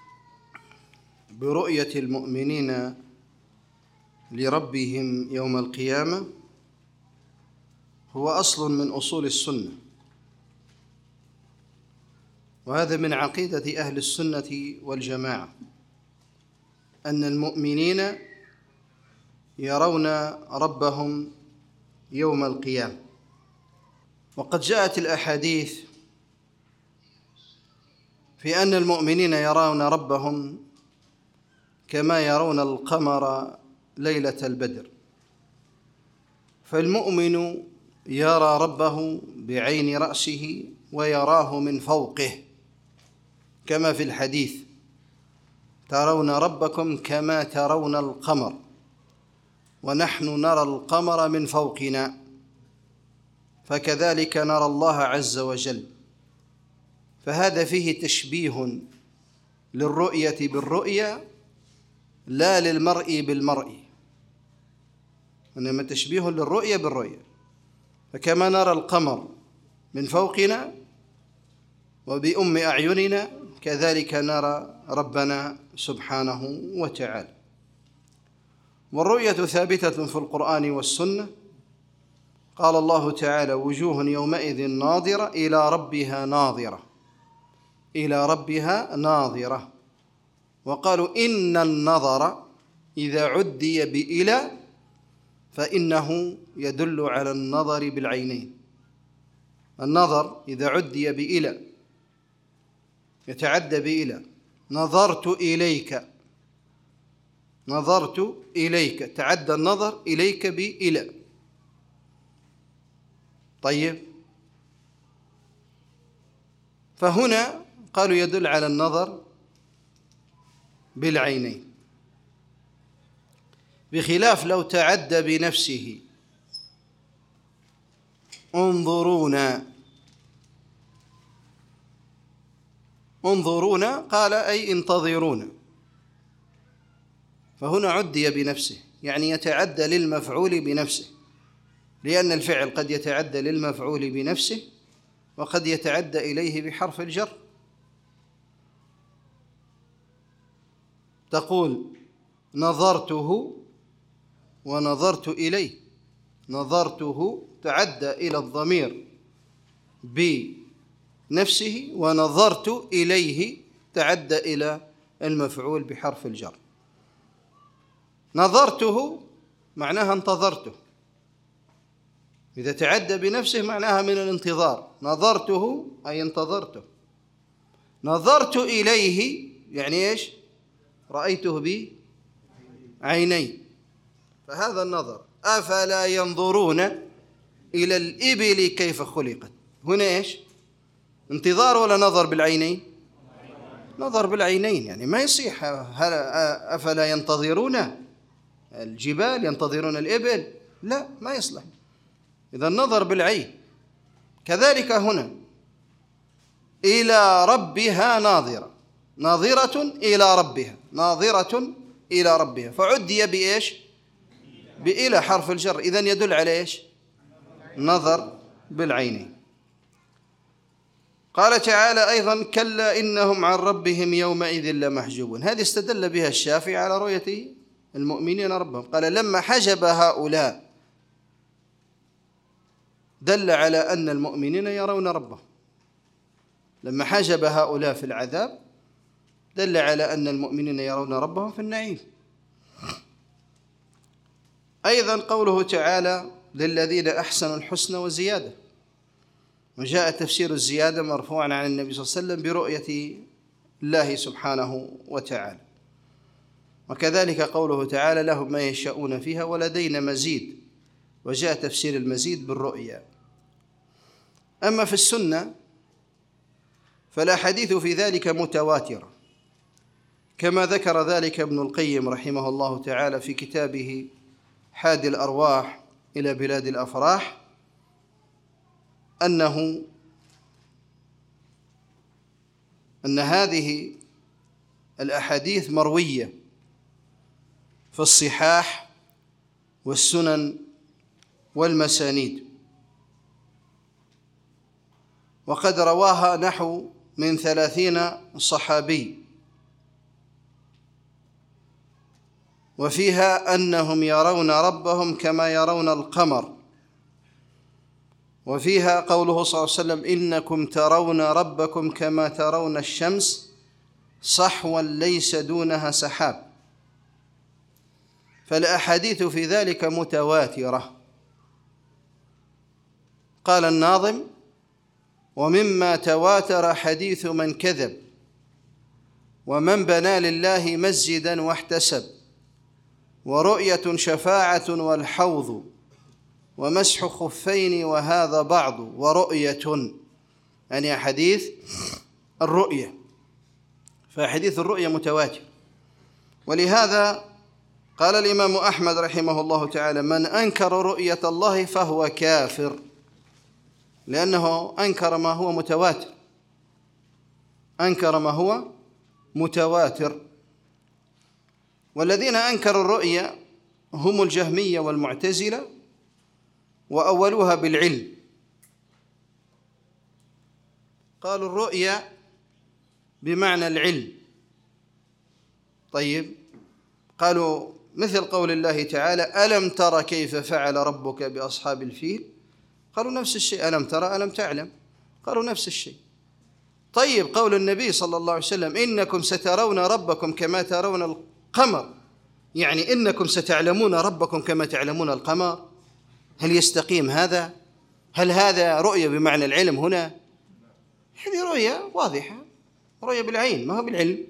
برؤية المؤمنين لربهم يوم القيامة هو أصل من أصول السنة، وهذا من عقيدة أهل السنة والجماعة، أن المؤمنين يرون ربهم يوم القيامة. وقد جاءت الأحاديث في أن المؤمنين يرون ربهم كما يرون القمر ليلة البدر. فالمؤمن يرى ربه بعين رأسه ويراه من فوقه، كما في الحديث: ترون ربكم كما ترون القمر ونحن نرى القمر من فوقنا، فكذلك نرى الله عز وجل. فهذا فيه تشبيه للرؤية بالرؤية لا للمرء بالمرء، إنما تشبيه للرؤية بالرؤية. فكما نرى القمر من فوقنا وبأم أعيننا، كذلك نرى ربنا سبحانه وتعالى. والرؤية ثابتة في القرآن والسنة. قال الله تعالى: وجوه يومئذ ناظرة إلى ربها ناظرة، إلى ربها ناظرة. وقالوا إن النظر إذا عدي بإلى فإنه يدل على النظر بالعينين. النظر إذا عدي بإلى يتعدى بإلى. نظرت إليك، نظرت إليك، تعدى النظر إليك بإلى. طيب، فهنا قالوا يدل على النظر بالعينين، بخلاف لو تعدى بنفسه: انظرونا، انظرونا قال أي انتظرونا. فهنا عدي بنفسه، يعني يتعدى للمفعول بنفسه، لأن الفعل قد يتعدى للمفعول بنفسه وقد يتعدى إليه بحرف الجر. تقول نظرته ونظرت إليه، نظرته تعدى إلى الضمير بنفسه، ونظرت إليه تعدى إلى المفعول بحرف الجر. نظرته معناها انتظرته، إذا تعدى بنفسه معناها من الانتظار. نظرته أي انتظرته. نظرت إليه يعني إيش؟ رأيته بعيني، فهذا النظر. أفلا ينظرون إلى الإبل كيف خلقت. هنا إيش؟ انتظار ولا نظر بالعينين؟ نظر بالعينين، يعني ما يصيح هل أفلا ينتظرون الجبال ينتظرون الإبل، لا ما يصلح. إذا النظر بالعين. كذلك هنا إلى ربها ناظرة، ناظرة إلى ربها، ناظرة إلى ربها، فعدي بإيش؟ بإلى حرف الجر، إذن يدل على إيش؟ نظر بالعينين. قال تعالى أيضا كلا إنهم عن ربهم يومئذ لمحجوبون. هذه استدل بها الشافعي على رؤية المؤمنين ربهم. قال لما حجب هؤلاء دل على أن المؤمنين يرون ربهم. لما حجب هؤلاء في العذاب دل على أن المؤمنين يرون ربهم في النعيم. أيضا قوله تعالى للذين أحسنوا الحسنى وزيادة، وجاء تفسير الزيادة مرفوعا عن النبي صلى الله عليه وسلم برؤية الله سبحانه وتعالى. وكذلك قوله تعالى لهم ما يشاءون فيها ولدينا مزيد، وجاء تفسير المزيد بالرؤيا. أما في السنة فالأحاديث في ذلك متواترة، كما ذكر ذلك ابن القيم رحمه الله تعالى في كتابه حادي الأرواح إلى بلاد الأفراح، أنه أن هذه الأحاديث مروية في الصحاح والسنن والمسانيد، وقد رواها نحو من ثلاثين صحابي، وفيها أنهم يرون ربهم كما يرون القمر، وفيها قوله صلى الله عليه وسلم إنكم ترون ربكم كما ترون الشمس صحوا ليس دونها سحاب. فالأحاديث في ذلك متواترة. قال الناظم ومما تواتر حديث من كذب، ومن بنى لله مسجدا واحتسب، ورؤية شفاعة والحوض، ومسح خفين وهذا بعض، ورؤية يعني حديث الرؤية. فحديث الرؤية متواتر. ولهذا قال الإمام أحمد رحمه الله تعالى من أنكر رؤية الله فهو كافر، لأنه أنكر ما هو متواتر، أنكر ما هو متواتر. والذين أنكروا الرؤية هم الجهمية والمعتزلة، وأولوها بالعلم. قالوا الرؤية بمعنى العلم. طيب، قالوا مثل قول الله تعالى ألم تر كيف فعل ربك بأصحاب الفيل؟ قالوا نفس الشيء. ألم ترى ألم تعلم؟ قالوا نفس الشيء. طيب، قول النبي صلى الله عليه وسلم إنكم سترون ربكم كما ترون القمر، يعني إنكم ستعلمون ربكم كما تعلمون القمر، هل يستقيم هذا؟ هل هذا رؤية بمعنى العلم هنا؟ هذه رؤية واضحة، رؤية بالعين ما هو بالعلم.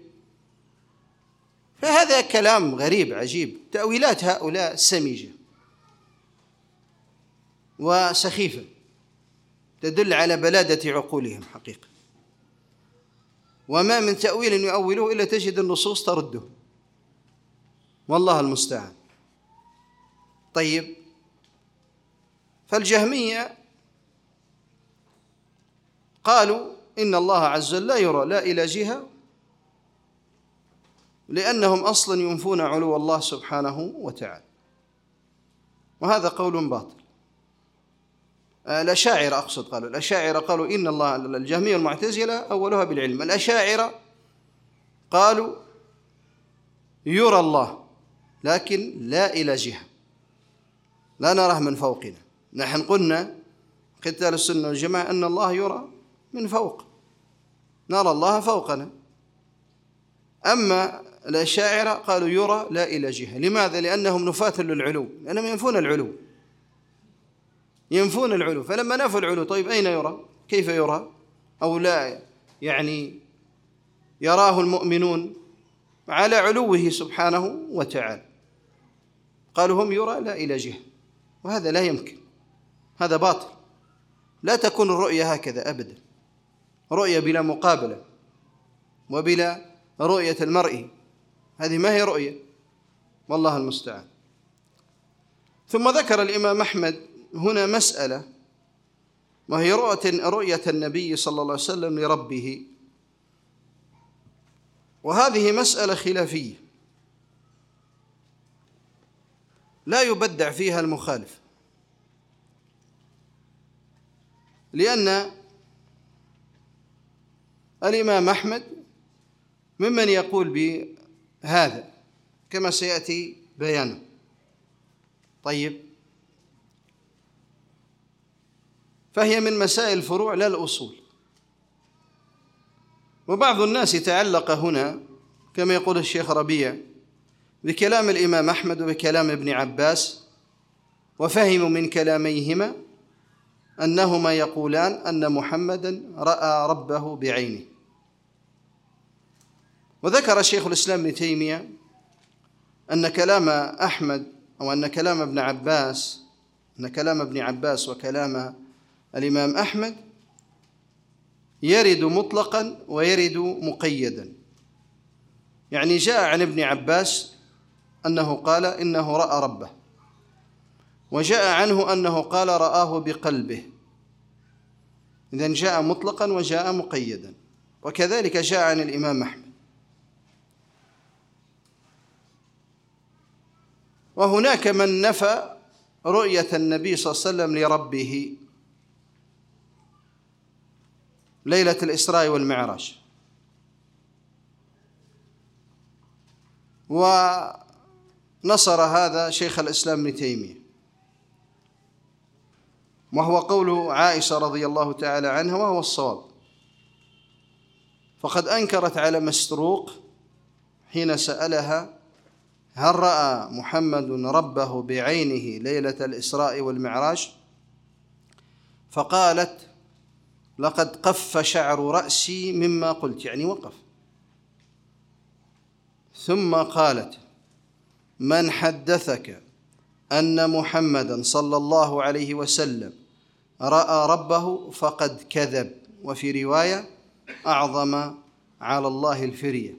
فهذا كلام غريب عجيب. تأويلات هؤلاء سميجة وسخيفة تدل على بلادة عقولهم حقيقة. وما من تأويل يؤوله إلا تجد النصوص ترده، والله المستعان. طيب، فالجهمية قالوا إن الله عز وجل لا يرى لا إلى جهة، لأنهم أصلا ينفون علو الله سبحانه وتعالى، وهذا قول باطل. الأشاعرة أقصد قالوا الأشاعرة قالوا إن الله، الجهمية والمعتزلة أولها بالعلم. الأشاعرة قالوا يرى الله لكن لا إلى جهة، لا نراه من فوقنا. نحن قلنا قتال السنة والجماعة أن الله يرى من فوق، نرى الله فوقنا. أما الأشاعرة قالوا يرى لا إلى جهة. لماذا؟ لأنهم نفاة للعلو، لأنهم ينفون العلو، ينفون العلو. فلما نفوا العلو، طيب أين يرى؟ كيف يرى؟ أو لا يعني يراه المؤمنون على علوه سبحانه وتعالى. قالوا هم يرى لا إلى جهة، وهذا لا يمكن، هذا باطل. لا تكون الرؤية هكذا أبدا، رؤية بلا مقابلة وبلا رؤية المرء، هذه ما هي رؤية، والله المستعان. ثم ذكر الإمام أحمد هنا مسألة، وهي رؤية النبي صلى الله عليه وسلم لربه، وهذه مسألة خلافية لا يبدع فيها المخالف، لأن الإمام أحمد ممن يقول بهذا كما سيأتي بيانه. طيب، فهي من مسائل الفروع لا الأصول. وبعض الناس تعلق هنا كما يقول الشيخ ربيع بكلام الإمام أحمد وبكلام ابن عباس، وفهموا من كلاميهما أنهما يقولان أن محمدًا رأى ربه بعينه. وذكر شيخ الإسلام ابن تيمية أن كلام أحمد أو أن كلام ابن عباس أن كلام ابن عباس وكلام الإمام أحمد يرد مطلقا ويرد مقيدا. يعني جاء عن ابن عباس أنه قال إنه رأى ربه، وجاء عنه أنه قال رآه بقلبه، إذن جاء مطلقا وجاء مقيدا. وكذلك جاء عن الإمام أحمد. وهناك من نفى رؤية النبي صلى الله عليه وسلم لربه ليلة الإسراء والمعراج، ونصر هذا شيخ الإسلام ابن تيمية، وهو قول عائشة رضي الله تعالى عنها، وهو الصواب. فقد أنكرت على مسروق حين سألها هل رأى محمد ربه بعينه ليلة الإسراء والمعراج؟ فقالت لقد قف شعر رأسي مما قلت، يعني وقف. ثم قالت من حدثك أن محمدا صلى الله عليه وسلم رأى ربه فقد كذب، وفي رواية أعظم على الله الفرية.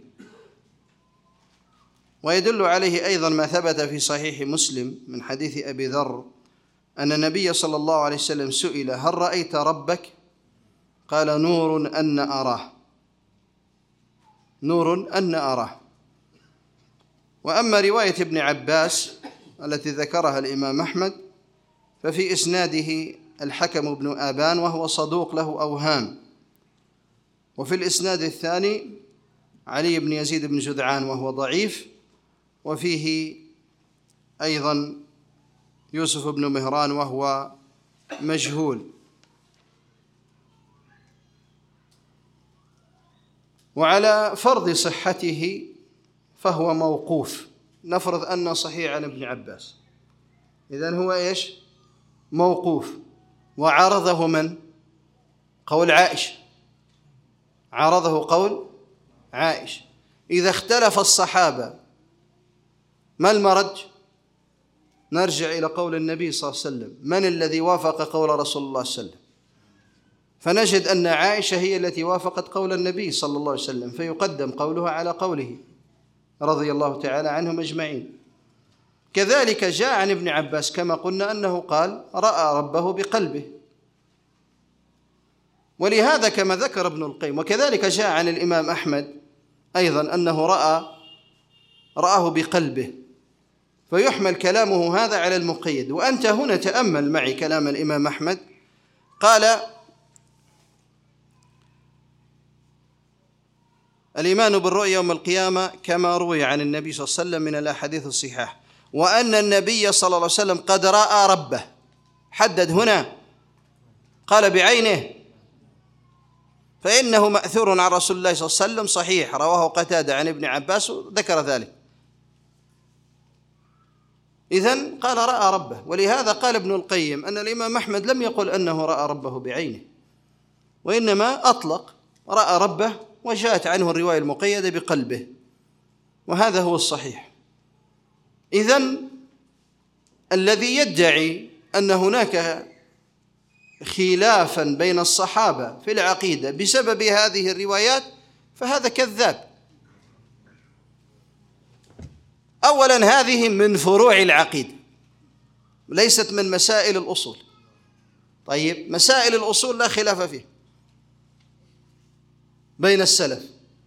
ويدل عليه أيضا ما ثبت في صحيح مسلم من حديث أبي ذر أن النبي صلى الله عليه وسلم سئل هل رأيت ربك؟ قال نور أن أراه، نور أن أراه. وأما رواية ابن عباس التي ذكرها الإمام أحمد ففي إسناده الحكم بن آبان وهو صدوق له أوهام، وفي الإسناد الثاني علي بن يزيد بن جدعان وهو ضعيف، وفيه أيضا يوسف بن مهران وهو مجهول. وعلى فرض صحته فهو موقوف، نفرض أن صحيح عن ابن عباس، إذن هو إيش؟ موقوف. وعرضه من؟ قول عائشة، عرضه قول عائشة. إذا اختلف الصحابة ما المرج؟ نرجع إلى قول النبي صلى الله عليه وسلم، من الذي وافق قول رسول الله صلى الله عليه وسلم؟ فنجد أن عائشة هي التي وافقت قول النبي صلى الله عليه وسلم، فيقدم قولها على قوله رضي الله تعالى عنهم أجمعين. كذلك جاء عن ابن عباس كما قلنا أنه قال رأى ربه بقلبه، ولهذا كما ذكر ابن القيم. وكذلك جاء عن الإمام أحمد أيضا أنه رأى رآه بقلبه، فيحمل كلامه هذا على المقيد. وأنت هنا تأمل معي كلام الإمام أحمد، قال الإيمان بالرؤيا يوم القيامة كما روي عن النبي صلى الله عليه وسلم من الأحاديث الصحاح، وأن النبي صلى الله عليه وسلم قد رأى ربه. حدد هنا، قال بعينه، فإنه مأثور عن رسول الله صلى الله عليه وسلم صحيح، رواه قتادة عن ابن عباس ذكر ذلك. إذن قال رأى ربه. ولهذا قال ابن القيم أن الإمام أحمد لم يقل أنه رأى ربه بعينه، وإنما أطلق رأى ربه، وجاءت عنه الرواية المقيدة بقلبه، وهذا هو الصحيح. إذن الذي يدعي أن هناك خلافا بين الصحابة في العقيدة بسبب هذه الروايات فهذا كذاب. أولا هذه من فروع العقيدة، ليست من مسائل الأصول. طيب، مسائل الأصول لا خلاف فيه بين السلف،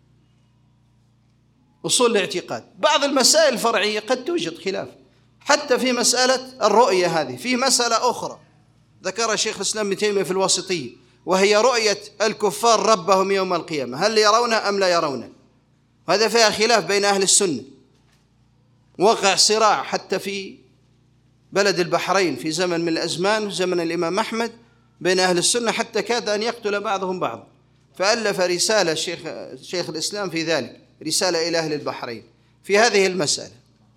أصول الاعتقاد. بعض المسائل الفرعية قد توجد خلاف، حتى في مسألة الرؤية هذه. في مسألة أخرى ذكر شيخ الإسلام ابن تيمية في الواسطية، وهي رؤية الكفار ربهم يوم القيامة، هل يرونه أم لا يرونه؟ هذا فيها خلاف بين أهل السنة. وقع صراع حتى في بلد البحرين في زمن من الأزمان، زمن الإمام أحمد، بين أهل السنة، حتى كاد أن يقتل بعضهم بعض، فألف رسالة شيخ, شيخ الإسلام في ذلك، رسالة إلى أهل البحرين في هذه المسألة.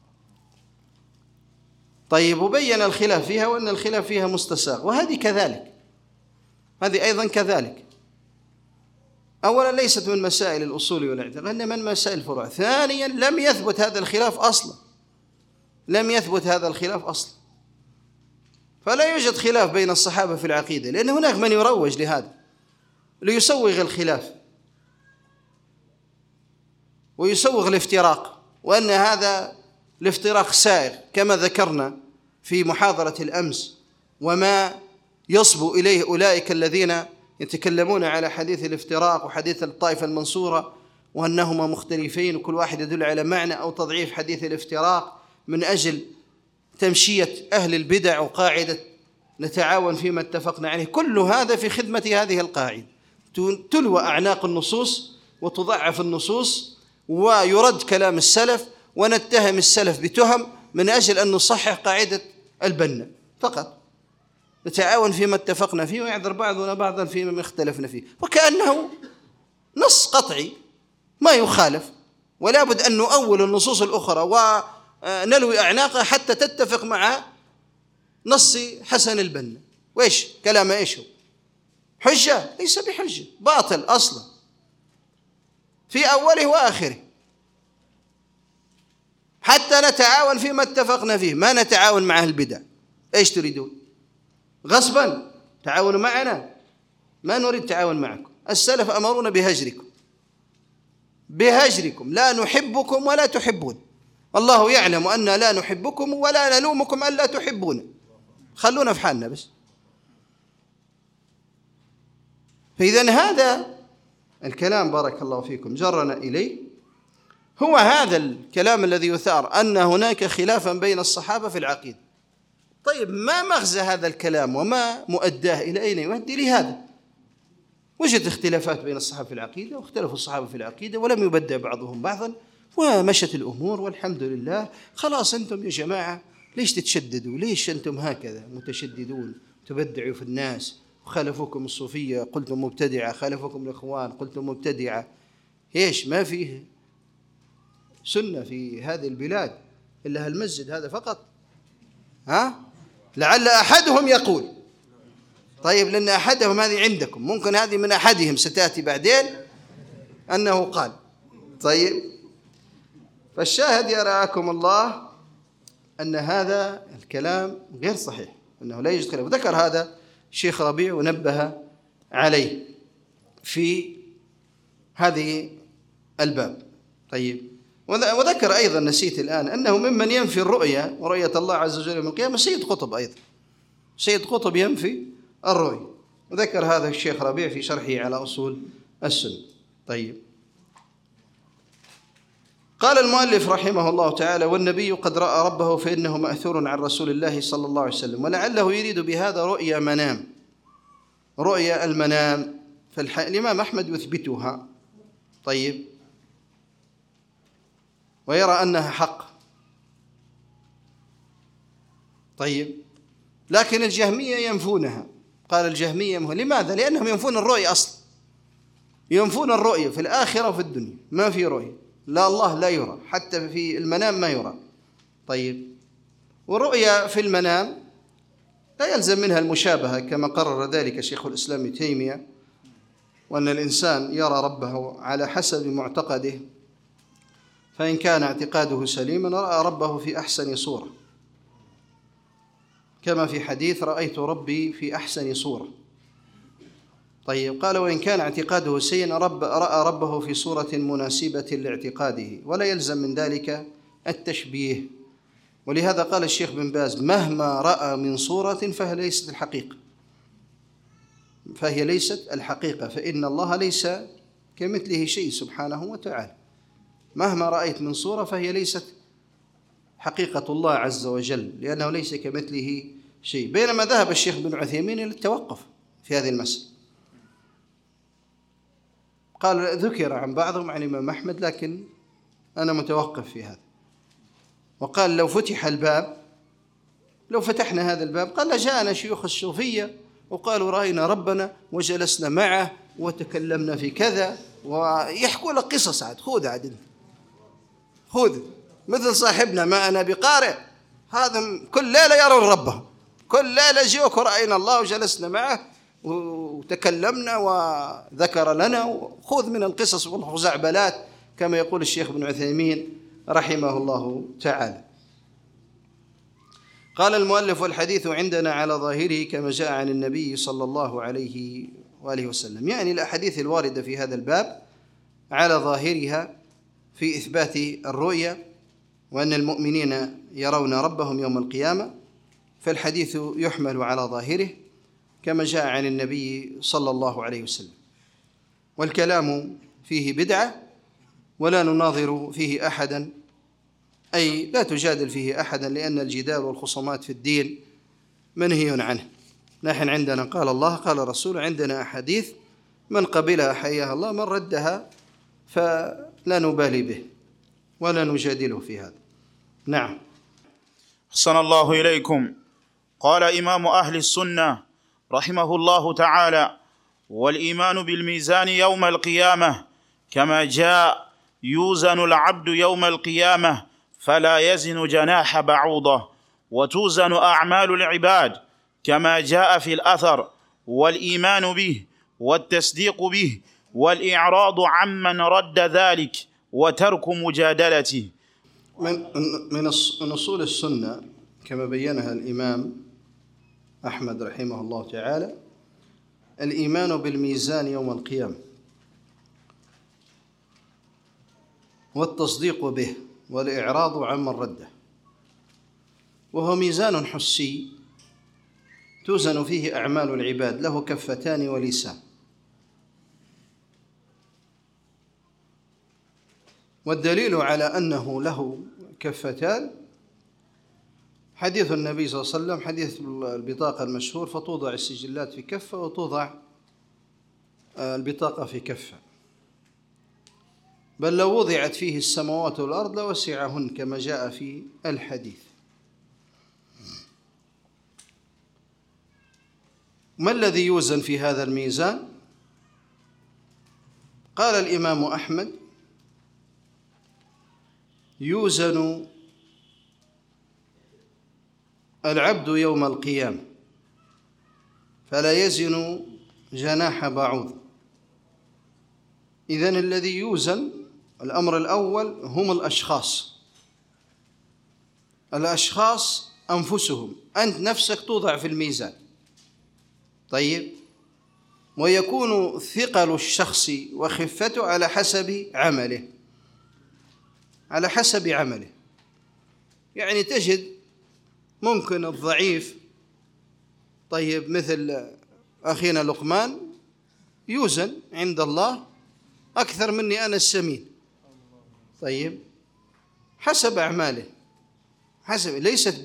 طيب، وبين الخلاف فيها، وأن الخلاف فيها مستساغ. وهذه كذلك، هذه أيضا كذلك. أولا ليست من مسائل الأصول والاعتقاد، إنما من مسائل الفروع. ثانيا لم يثبت هذا الخلاف أصلا، لم يثبت هذا الخلاف أصلا. فلا يوجد خلاف بين الصحابة في العقيدة، لأن هناك من يروج لهذا ليسوغ الخلاف ويسوغ الافتراق، وأن هذا الافتراق سائغ كما ذكرنا في محاضرة الأمس، وما يصبو إليه أولئك الذين يتكلمون على حديث الافتراق وحديث الطائفة المنصورة، وأنهما مختلفين وكل واحد يدل على معنى، أو تضعيف حديث الافتراق من أجل تمشية أهل البدع وقاعدة نتعاون فيما اتفقنا عليه. كل هذا في خدمة هذه القاعدة، تلوى أعناق النصوص وتضعف النصوص، ويرد كلام السلف، ونتهم السلف بتهم من أجل أن نصحح قاعدة البنة فقط. نتعاون فيما اتفقنا فيه، ويعذر بعضنا بعضا فيما اختلفنا فيه، وكأنه نص قطعي ما يخالف، ولا بد أن نؤول النصوص الأخرى ونلوي أعناقها حتى تتفق مع نص حسن البنا. وإيش كلام إيش هو؟ حجة؟ ليس بحجة، باطل أصلا في أوله وآخره. حتى نتعاون فيما اتفقنا فيه، ما نتعاون مع أهل البدع. إيش تريدون؟ غصبا تعاونوا معنا؟ ما نريد تعاون معكم. السلف أمرونا بهجركم، بهجركم، لا نحبكم ولا تحبون. الله يعلم أن لا نحبكم ولا نلومكم ألا تحبون، خلونا في حالنا بس. فإذن هذا الكلام بارك الله فيكم جرنا إليه هو هذا الكلام الذي يثار، أن هناك خلافا بين الصحابة في العقيدة. طيب، ما مغزى هذا الكلام وما مؤداه؟ إلى أين يؤدي؟ لهذا وجد اختلافات بين الصحابة في العقيدة، واختلفوا الصحابة في العقيدة ولم يبدع بعضهم بعضا، ومشت الأمور والحمد لله. خلاص أنتم يا جماعة ليش تتشددوا؟ ليش أنتم هكذا متشددون تبدعوا في الناس؟ وخالفوكم الصوفية قلتم مبتدعة، خالفوكم الإخوان قلتم مبتدعة. إيش ما فيه سنة في هذه البلاد إلا هالمسجد هذا فقط؟ ها؟ لعل أحدهم يقول. طيب، لأن أحدهم هذه عندكم، ممكن هذه من أحدهم ستأتي بعدين أنه قال. طيب، فالشاهد يرعاكم الله أن هذا الكلام غير صحيح، أنه لا يوجد خلاف. وذكر هذا الشيخ ربيع ونبه عليه في هذه الباب. طيب، وذكر أيضا، نسيت الآن، أنه ممن ينفي الرؤية ورؤية الله عز وجل يوم القيامة سيد قطب. أيضا سيد قطب ينفي الرؤية، وذكر هذا الشيخ ربيع في شرحه على أصول السنة. طيب، قال المؤلف رحمه الله تعالى: والنبي قد رأى ربه فإنه مأثور عن رسول الله صلى الله عليه وسلم. ولعله يريد بهذا رؤيا منام، رؤيا المنام، فالإمام أحمد يثبتها. طيب، ويرى أنها حق، طيب، لكن الجهمية ينفونها. قال الجهمية ينفون. لماذا؟ لأنهم ينفون الرؤية أصلا، ينفون الرؤية في الآخرة وفي الدنيا، ما في رؤية، لا الله لا يرى، حتى في المنام ما يرى. طيب، والرؤية في المنام لا يلزم منها المشابهة كما قرر ذلك شيخ الإسلام ابن تيمية، وأن الإنسان يرى ربه على حسب معتقده، فإن كان اعتقاده سليما رأى ربه في أحسن صورة، كما في حديث رأيت ربي في أحسن صورة. طيب، قال وإن كان اعتقاده سيئا رب رأى ربه في صورة مناسبة لاعتقاده، ولا يلزم من ذلك التشبيه. ولهذا قال الشيخ بن باز مهما رأى من صورة فهي ليست الحقيقة، فهي ليست الحقيقة فإن الله ليس كمثله شيء سبحانه وتعالى. مهما رأيت من صورة فهي ليست حقيقة الله عز وجل، لأنه ليس كمثله شيء. بينما ذهب الشيخ بن عثيمين إلى التوقف في هذه المسألة، قال ذكر عن بعضهم عن الإمام أحمد، لكن أنا متوقف في هذا. وقال لو فتح الباب، لو فتحنا هذا الباب، قال لجاءنا شيوخ الصوفية وقالوا رأينا ربنا وجلسنا معه وتكلمنا في كذا، ويحكوا لك قصص. عاد خذ عاد خذ مثل صاحبنا ما أنا بقارئ، هذا كل ليلة يرون ربهم، كل ليلة جيوك ورأينا الله وجلسنا معه وتكلمنا وذكر لنا، وخذ من القصص والخزعبلات كما يقول الشيخ ابن عثيمين رحمه الله تعالى. قال المؤلف والحديث عندنا على ظاهره كما جاء عن النبي صلى الله عليه وآله وسلم، يعني الأحاديث الواردة في هذا الباب على ظاهرها في إثبات الرؤيا وأن المؤمنين يرون ربهم يوم القيامة، فالحديث يحمل على ظاهره كما جاء عن النبي صلى الله عليه وسلم. والكلام فيه بدعة ولا نناظر فيه أحدا، أي لا تجادل فيه أحدا، لأن الجدال والخصومات في الدين منهي عنه. نحن عندنا قال الله قال رسول، عندنا أحاديث من قبلها حياها الله، من ردها فلا نبالي به ولا نجادله في هذا. نعم. أحسن الله إليكم. قال إمام أهل السنة رحمه الله تعالى: والإيمان بالميزان يوم القيامة كما جاء يوزن العبد يوم القيامة فلا يزن جناح بعوضة، وتوزن أعمال العباد كما جاء في الأثر، والإيمان به والتصديق به والإعراض عمن رد ذلك وترك مجادلته. من من أصول السنة كما بينها الإمام أحمد رحمه الله تعالى الإيمان بالميزان يوم القيامة والتصديق به والإعراض عمن رده، وهو ميزان حسي توزن فيه أعمال العباد، له كفتان ولسان. والدليل على أنه له كفتان حديث النبي صلى الله عليه وسلم، حديث البطاقة المشهور: فتوضع السجلات في كفة وتوضع البطاقة في كفة، بل لو وضعت فيه السماوات والأرض لوسعهن كما جاء في الحديث. ما الذي يوزن في هذا الميزان؟ قال الإمام أحمد: يوزن العبد يوم القيامة فلا يزن جناح بعوض. إذن الذي يوزن الأمر الأول هم الأشخاص، الأشخاص أنفسهم، أنت نفسك توضع في الميزان. طيب، ويكون ثقل الشخص وخفته على حسب عمله، على حسب عمله. يعني تجد ممكن الضعيف، طيب مثل أخينا لقمان، يوزن عند الله أكثر مني أنا السمين، طيب حسب أعماله، حسب، ليست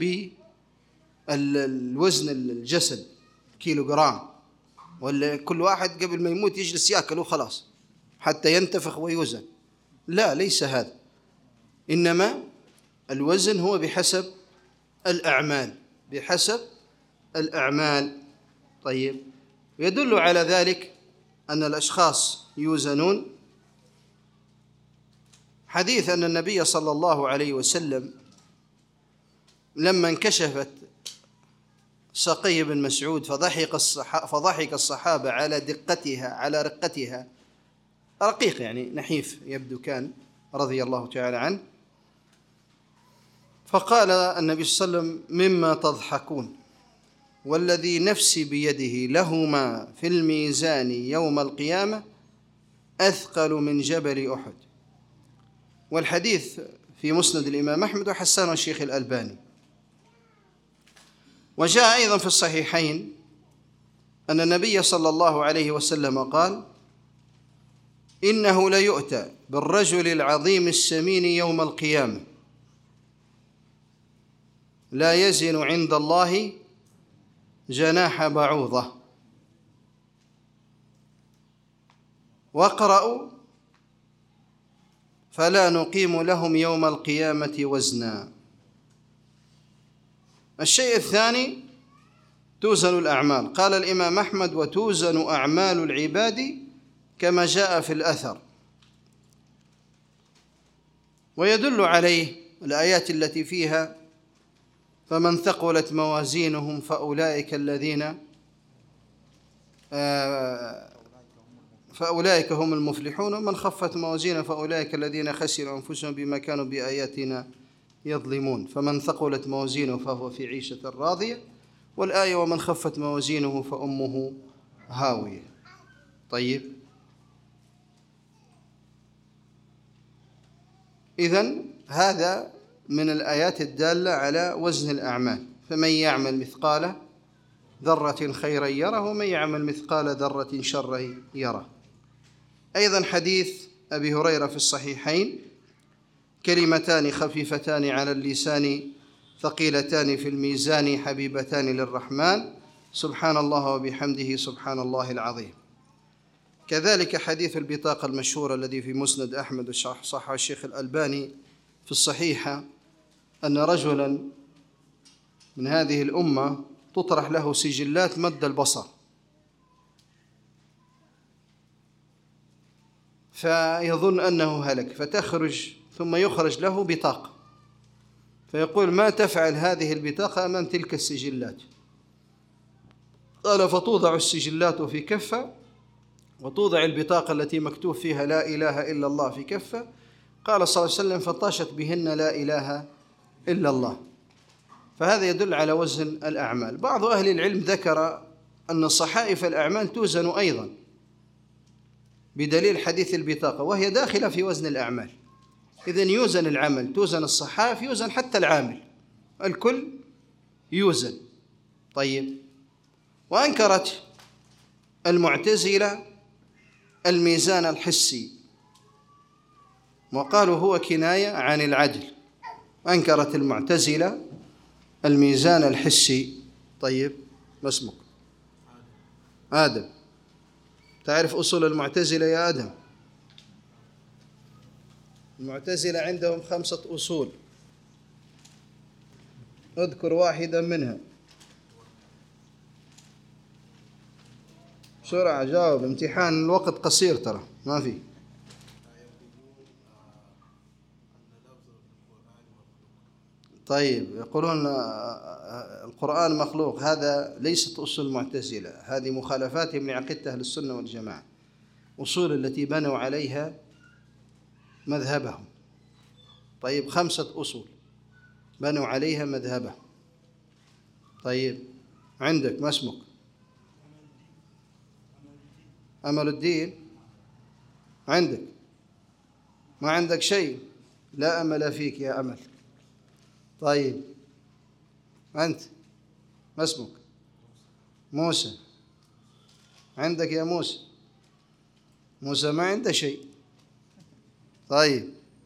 بالوزن الجسد كيلو جرام، ولا كل واحد قبل ما يموت يجلس يأكل وخلاص حتى ينتفخ ويوزن، لا، ليس هذا. إنما الوزن هو بحسب الأعمال، بحسب الأعمال. طيب، ويدل على ذلك أن الأشخاص يوزنون حديث أن النبي صلى الله عليه وسلم لما انكشفت سقي بن مسعود فضحك الصحابة, فضحك الصحابة على دقتها على رقتها، رقيق يعني نحيف يبدو كان رضي الله تعالى عنه، فقال النبي صلى الله عليه وسلم: مما تضحكون والذي نفسي بيده لهما في الميزان يوم القيامة أثقل من جبل أحد. والحديث في مسند الإمام أحمد وحسنه الشيخ الألباني. وجاء أيضا في الصحيحين أن النبي صلى الله عليه وسلم قال: إنه ليؤتى بالرجل العظيم السمين يوم القيامة لا يزن عند الله جناح بعوضة. واقرأوا: فلا نقيم لهم يوم القيامة وزنا. الشيء الثاني توزن الأعمال. قال الإمام أحمد: وتوزن أعمال العباد كما جاء في الأثر. ويدل عليه الآيات التي فيها: فمن ثقلت موازينهم فأولئك الذين فأولئك هم المفلحون، ومن خفت موازينهم فأولئك الذين خسروا أنفسهم بما كانوا بآياتنا يظلمون. فمن ثقلت موازينه فهو في عيشة راضية، والآية: ومن خفت موازينه فأمه هاوية. طيب، إذن هذا من الآيات الدالة على وزن الأعمال. فمن يعمل مثقال ذرة خيرا يره، ومن يعمل مثقال ذرة شرا يره. أيضا حديث أبي هريرة في الصحيحين: كلمتان خفيفتان على اللسان ثقيلتان في الميزان حبيبتان للرحمن سبحان الله وبحمده سبحان الله العظيم. كذلك حديث البطاقة المشهور الذي في مسند أحمد صح الشيخ الألباني في الصحيحة، أن رجلا من هذه الأمة تطرح له سجلات مد البصر، فيظن أنه هلك، فتخرج ثم يخرج له بطاقة، فيقول: ما تفعل هذه البطاقة أمام تلك السجلات؟ قال: فتوضع السجلات في كفة، وتوضع البطاقة التي مكتوب فيها لا إله إلا الله في كفة. قال صلى الله عليه وسلم: فطاشت بهن لا إله إلا الله. فهذا يدل على وزن الأعمال. بعض أهل العلم ذكر أن صحائف الأعمال توزن أيضا بدليل حديث البطاقة، وهي داخلة في وزن الأعمال. إذن يوزن العمل، توزن الصحائف، يوزن حتى العامل، الكل يوزن. طيب، وأنكرت المعتزلة الميزان الحسي وقالوا هو كناية عن العدل. أنكرت المعتزلة الميزان الحسي. طيب، ما اسمك؟ آدم. تعرف أصول المعتزلة يا آدم؟ المعتزلة عندهم خمسة أصول، اذكر واحدا منها بسرعة، جاوب، امتحان الوقت قصير ترى ما في. طيب، يقولون القرآن مخلوق، هذا ليست أصول المعتزلة، هذه مخالفاتهم لعقيدة أهل السنة والجماعة، أصول التي بنوا عليها مذهبهم. طيب، خمسة أصول بنوا عليها مذهبهم. طيب، عندك ما اسمك؟ أمل الدين. عندك؟ ما عندك شيء؟ لا أمل فيك يا أمل. طيب، أنت ما اسمك؟ موسى. عندك يا موسى؟ موسى ما عنده شيء. طيب،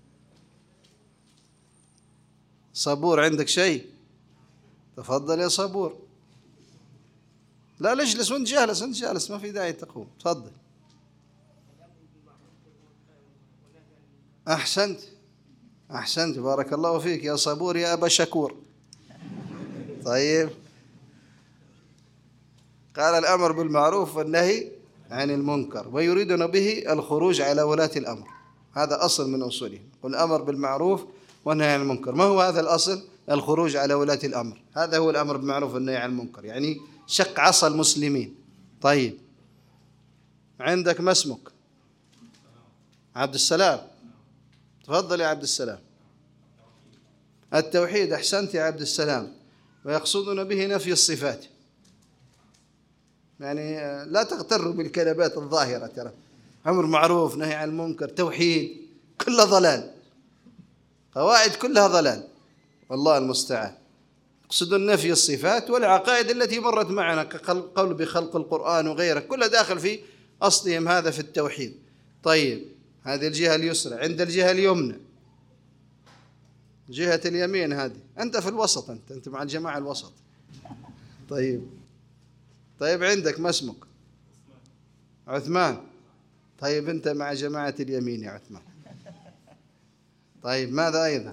صبور عندك شيء؟ تفضل يا صبور. لا، لا اجلس وانت جالس، انت جالس ما في داعي تقوم، تفضل. أحسنت أحسنت، بارك الله فيك يا صبور يا أبا شكور. طيب، قال الأمر بالمعروف والنهي عن المنكر ويريدون به الخروج على ولاة الأمر. هذا أصل من أصوله، والأمر بالمعروف والنهي عن المنكر. ما هو هذا الأصل؟ الخروج على ولاة الأمر. هذا هو الأمر بالمعروف والنهي عن المنكر، يعني شق عصا المسلمين. طيب، عندك ما اسمك؟ عبد السلام. تفضل يا عبد السلام. التوحيد، أحسنت يا عبد السلام. ويقصدون به نفي الصفات، يعني لا تغتروا بالكلمات الظاهرة، ترى أمر معروف نهي عن المنكر توحيد كله ضلال، قواعد كلها ضلال، والله المستعان. يقصدون نفي الصفات والعقائد التي مرت معنا كقول بخلق القرآن وغيره، كله داخل في أصلهم هذا في التوحيد. طيب، هذه الجهة اليسرى. عند الجهة اليمنى، جهة اليمين هذه، أنت في الوسط، أنت أنت مع الجماعة الوسط. طيب طيب عندك ما اسمك؟ عثمان. طيب أنت مع جماعة اليمين يا عثمان. طيب، ماذا أيضا؟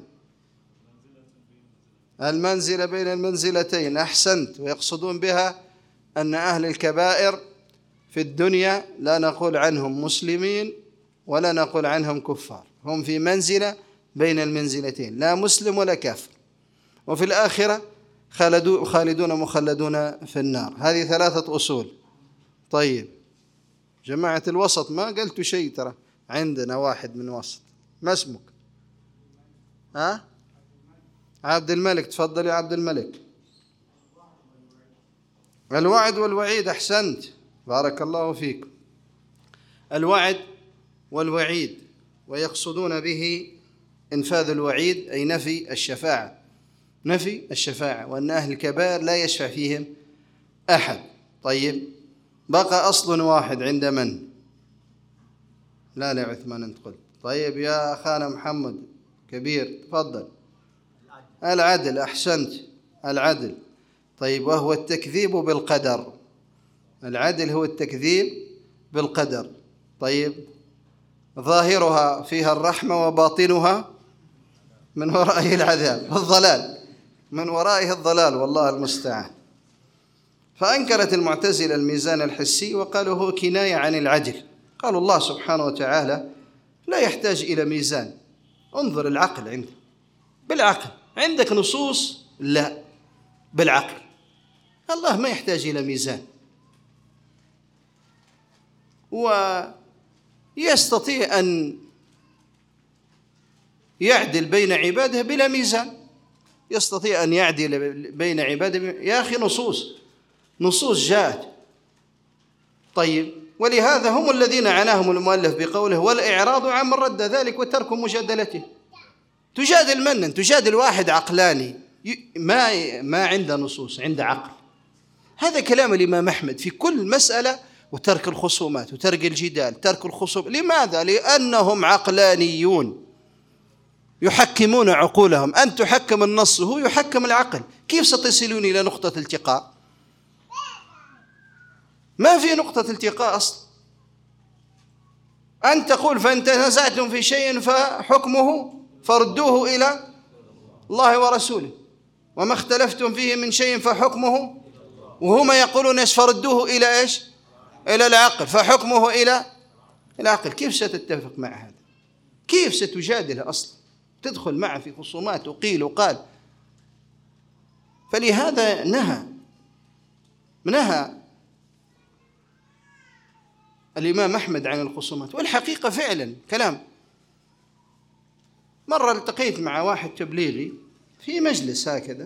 المنزلة بين المنزلتين، أحسنت. ويقصدون بها أن أهل الكبائر في الدنيا لا نقول عنهم مسلمين ولا نقول عنهم كفار، هم في منزلة بين المنزلتين، لا مسلم ولا كافر، وفي الآخرة خالدون مخلدون في النار. هذه ثلاثة أصول. طيب، جماعة الوسط ما قلت شيء، ترى عندنا واحد من وسط. ما اسمك؟ ها؟ عبد الملك. تفضل يا عبد الملك. الوعد والوعيد، أحسنت، بارك الله فيك. الوعد والوعيد، ويقصدون به إنفاذ الوعيد أي نفي الشفاعة، نفي الشفاعة، وأن أهل الكبائر لا يشفع فيهم أحد. طيب، بقى أصل واحد عند من؟ لا لا عثمان أنت قلت. طيب يا أخانا محمد كبير، تفضل. العدل، أحسنت، العدل. طيب، وهو التكذيب بالقدر. العدل هو التكذيب بالقدر. طيب، ظاهرها فيها الرحمة وباطنها من ورائه العذاب، الضلال، من ورائه الضلال، والله المستعان. فأنكرت المعتزلة الميزان الحسي وقالوا هو كناية عن العدل. قالوا الله سبحانه وتعالى لا يحتاج إلى ميزان، انظر العقل عنده، بالعقل. عندك نصوص؟ لا، بالعقل. الله ما يحتاج إلى ميزان، ويستطيع أن يعدل بين عباده بلا ميزان، يستطيع أن يعدل بين عباده. يا أخي نصوص، نصوص جاءت. طيب، ولهذا هم الذين عناهم المؤلف بقوله والإعراض عن من رد ذلك وترك مجادلته. تجادل من؟ تجادل واحد عقلاني ما ما عنده نصوص، عنده عقل. هذا كلام الإمام أحمد في كل مسألة، وترك الخصومات وترك الجدال، ترك الخصوم. لماذا؟ لأنهم عقلانيون يحكمون عقولهم. أن تحكم النص، هو يحكم العقل. كيف ستصلون إلى نقطة التقاء؟ ما في نقطة التقاء أصلا. أن تقول فإن تنازعتم في شيء فحكمه فردوه إلى الله ورسوله، وما اختلفتم فيه من شيء فحكمه، وهما يقولون إيش؟ فردوه إلى إيش؟ إلى العقل، فحكمه إلى العقل. كيف ستتفق مع هذا؟ كيف ستجادله أصلا؟ تدخل معه في خصومات وقيل وقال. فلهذا نهى نهى الإمام أحمد عن الخصومات. والحقيقة فعلا كلام. مرة التقيت مع واحد تبليغي في مجلس هكذا،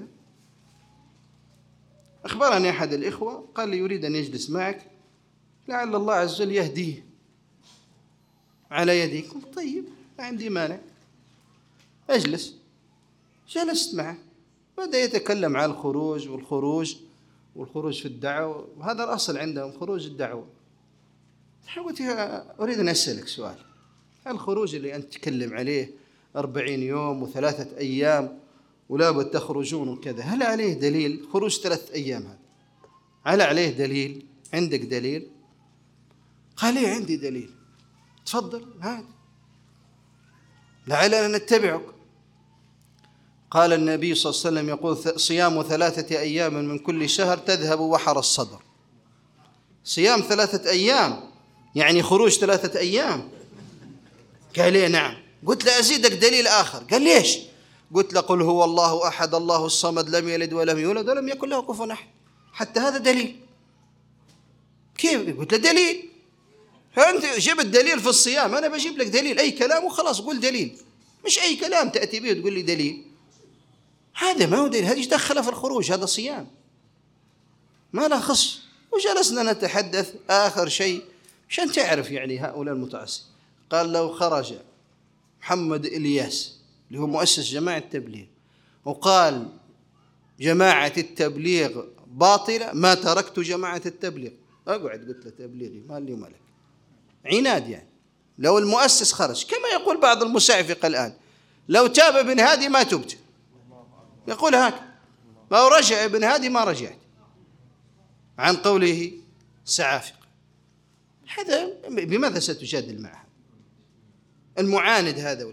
أخبرني أحد الإخوة قال لي يريد أن يجلس معك لعل الله عز وجل يهديه على يديك. قلت طيب، ما عندي مانع، أجلس. جلست معه، بدأ يتكلم عن الخروج والخروج والخروج في الدعوة، وهذا الأصل عندهم خروج الدعوة. قلت أريد أن أسألك سؤال، الخروج اللي أنت تتكلم عليه أربعين يوم وثلاثة أيام ولا بد تخرجون وكذا، هل عليه دليل؟ خروج ثلاثة أيام هذا هل عليه دليل؟ عندك دليل؟ قال لي عندي دليل. تفضل هذا لعلنا نتبعك. قال النبي صلى الله عليه وسلم يقول صيام ثلاثة أيام من كل شهر تذهب وحر الصدر. صيام ثلاثة أيام يعني خروج ثلاثة أيام. قال لي نعم. قلت له أزيدك دليل آخر. قال ليش؟ قلت له قل هو الله أحد الله الصمد لم يلد ولم يولد ولم يكن له كفوا أحد. حتى هذا دليل. كيف؟ قلت له دليل. فأنت جبت دليل في الصيام، أنا بجيب لك دليل أي كلام وخلاص قول دليل، مش أي كلام تأتي به وتقول لي دليل. هذا ما هو دليل، هذا ايش دخله في الخروج؟ هذا صيام ما له خص. وجلسنا نتحدث آخر شيء عشان تعرف يعني هؤلاء المتعصبين. قال لو خرج محمد إلياس اللي هو مؤسس جماعة التبليغ وقال جماعة التبليغ باطلة ما تركت جماعة التبليغ، أقعد قلت له تبليغي ما لي ملك. عناد يعني. لو المؤسس خرج كما يقول بعض المسعفقة الآن لو تاب ابن هادي ما تبت، يقول هكذا، لو رجع ابن هادي ما رجعت عن قوله سعافق. هذا بماذا ستجادل معه المعاند هذا؟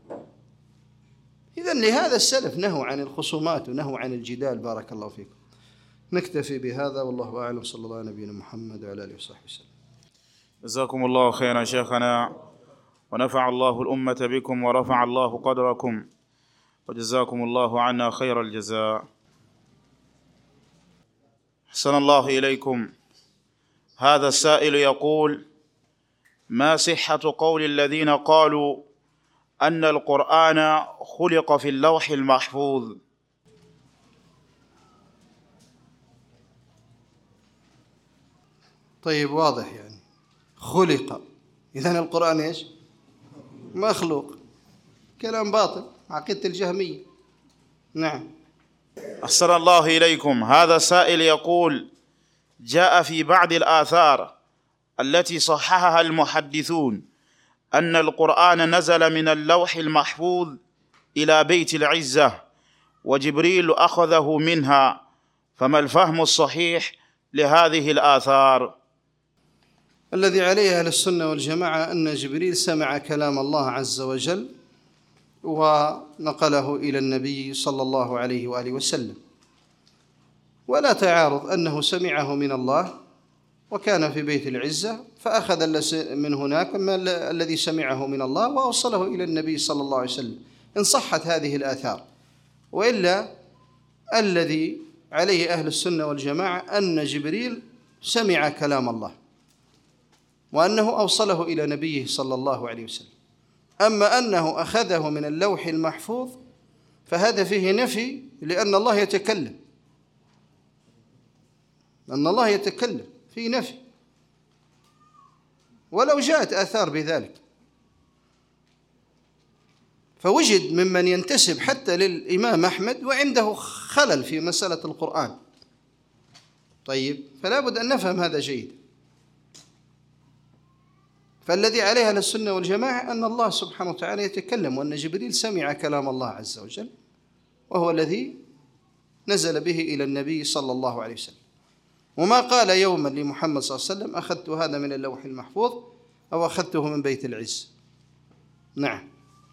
إذن لهذا السلف نهوا عن الخصومات ونهوا عن الجدال. بارك الله فيكم. نكتفي بهذا والله أعلم. صلى الله على نبينا محمد وعلى آله وصحبه وسلم. جزاكم الله خيرا شيخنا، ونفع الله الأمة بكم ورفع الله قدركم، وجزاكم الله عنا خير الجزاء. أحسن الله إليكم. هذا السائل يقول: ما صحة قول الذين قالوا أن القرآن خلق في اللوح المحفوظ؟ طيب واضح يعني خلق، إذن القرآن إيش؟ مخلوق. كلام باطل، عقيدة الجهمية. نعم. أحسن الله إليكم. هذا سائل يقول: جاء في بعض الآثار التي صححها المحدثون أن القرآن نزل من اللوح المحفوظ إلى بيت العزة وجبريل أخذه منها، فما الفهم الصحيح لهذه الآثار؟ الذي عليه أهل السنة والجماعة أن جبريل سمع كلام الله عز وجل ونقله إلى النبي صلى الله عليه وآله وسلم، ولا تعارض أنه سمعه من الله وكان في بيت العزة فأخذ من هناك ما الذي سمعه من الله وأوصله إلى النبي صلى الله عليه وسلم، إن صحت هذه الآثار. وإلا الذي عليه أهل السنة والجماعة أن جبريل سمع كلام الله وأنه أوصله إلى نبيه صلى الله عليه وسلم. أما أنه أخذه من اللوح المحفوظ فهذا فيه نفي، لأن الله يتكلم، أن الله يتكلم في نفي، ولو جاءت آثار بذلك. فوجد ممن ينتسب حتى للإمام أحمد وعنده خلل في مسألة القرآن. طيب، فلا بد أن نفهم هذا جيد. فالذي عليه أهل السنة والجماعة أن الله سبحانه وتعالى يتكلم، وأن جبريل سمع كلام الله عز وجل وهو الذي نزل به إلى النبي صلى الله عليه وسلم. وما قال يوما لمحمد صلى الله عليه وسلم أخذت هذا من اللوح المحفوظ أو أخذته من بيت العز. نعم.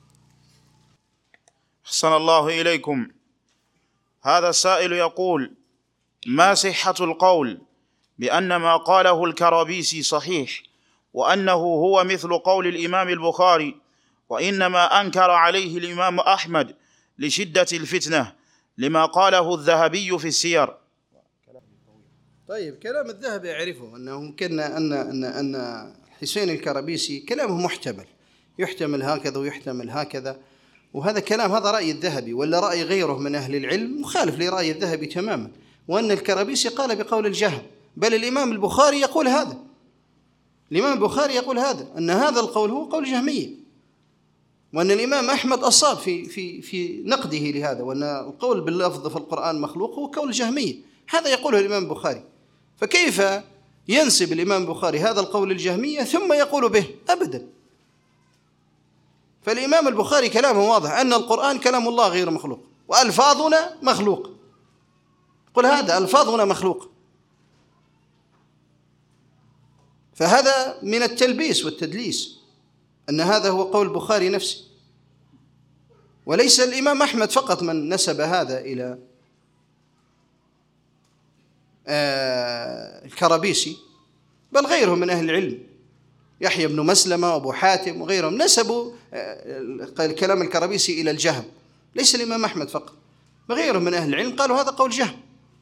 أحسن الله إليكم. هذا السائل يقول: ما صحة القول بأن ما قاله الكرابيسي صحيح، وأنه هو مثل قول الإمام البخاري، وإنما أنكر عليه الإمام أحمد لشدة الفتنة لما قاله الذهبي في السير؟ طيب، كلام الذهبي يعرفه أنه كنا أن أن أن حسين الكرابيسي كلامه محتمل، يحتمل هكذا ويحتمل هكذا، وهذا كلام، هذا رأي الذهبي، ولا رأي غيره من أهل العلم مخالف لرأي الذهبي تماما. وأن الكرابيسي قال بقول الجهم، بل الإمام البخاري يقول هذا، الإمام البخاري يقول هذا، أن هذا القول هو قول جهمية، وأن الإمام أحمد أصاب في في في نقده لهذا، وأن القول باللفظ في القرآن مخلوق هو قول جهمية. هذا يقوله الإمام البخاري، فكيف ينسب الإمام البخاري هذا القول الجهمية ثم يقول به؟ أبدا. فالإمام البخاري كلامه واضح أن القرآن كلام الله غير مخلوق، وألفاظنا مخلوق. قل هذا ألفاظنا مخلوق، فهذا من التلبيس والتدليس أن هذا هو قول البخاري نفسه. وليس الإمام أحمد فقط من نسب هذا إلى الكرابيسي، بل غيرهم من أهل العلم، يحيى بن مسلمة وأبو حاتم وغيرهم نسبوا كلام الكرابيسي إلى الجهم، ليس الإمام أحمد فقط، وغيرهم من أهل العلم قالوا هذا قول جهم.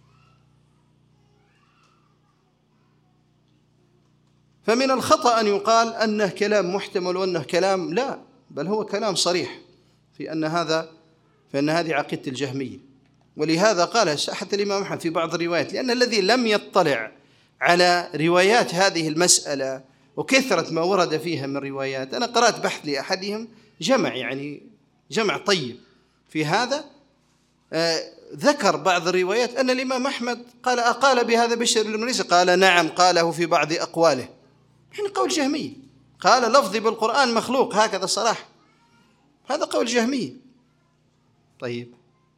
فمن الخطأ أن يقال أنه كلام محتمل وأنه كلام لا، بل هو كلام صريح في أن هذا فإن هذه عقيدة الجهمية. ولهذا قال حتى الإمام أحمد في بعض الروايات، لأن الذي لم يطلع على روايات هذه المسألة وكثرة ما ورد فيها من روايات، أنا قرأت بحث لأحدهم جمع يعني جمع طيب في هذا، آه ذكر بعض الروايات أن الإمام أحمد قال أقال بهذا بشر بن مريسي، قال نعم قاله في بعض أقواله، يعني قول جهمي، قال لفظي بالقرآن مخلوق هكذا صراحة، هذا قول جهمي. طيب،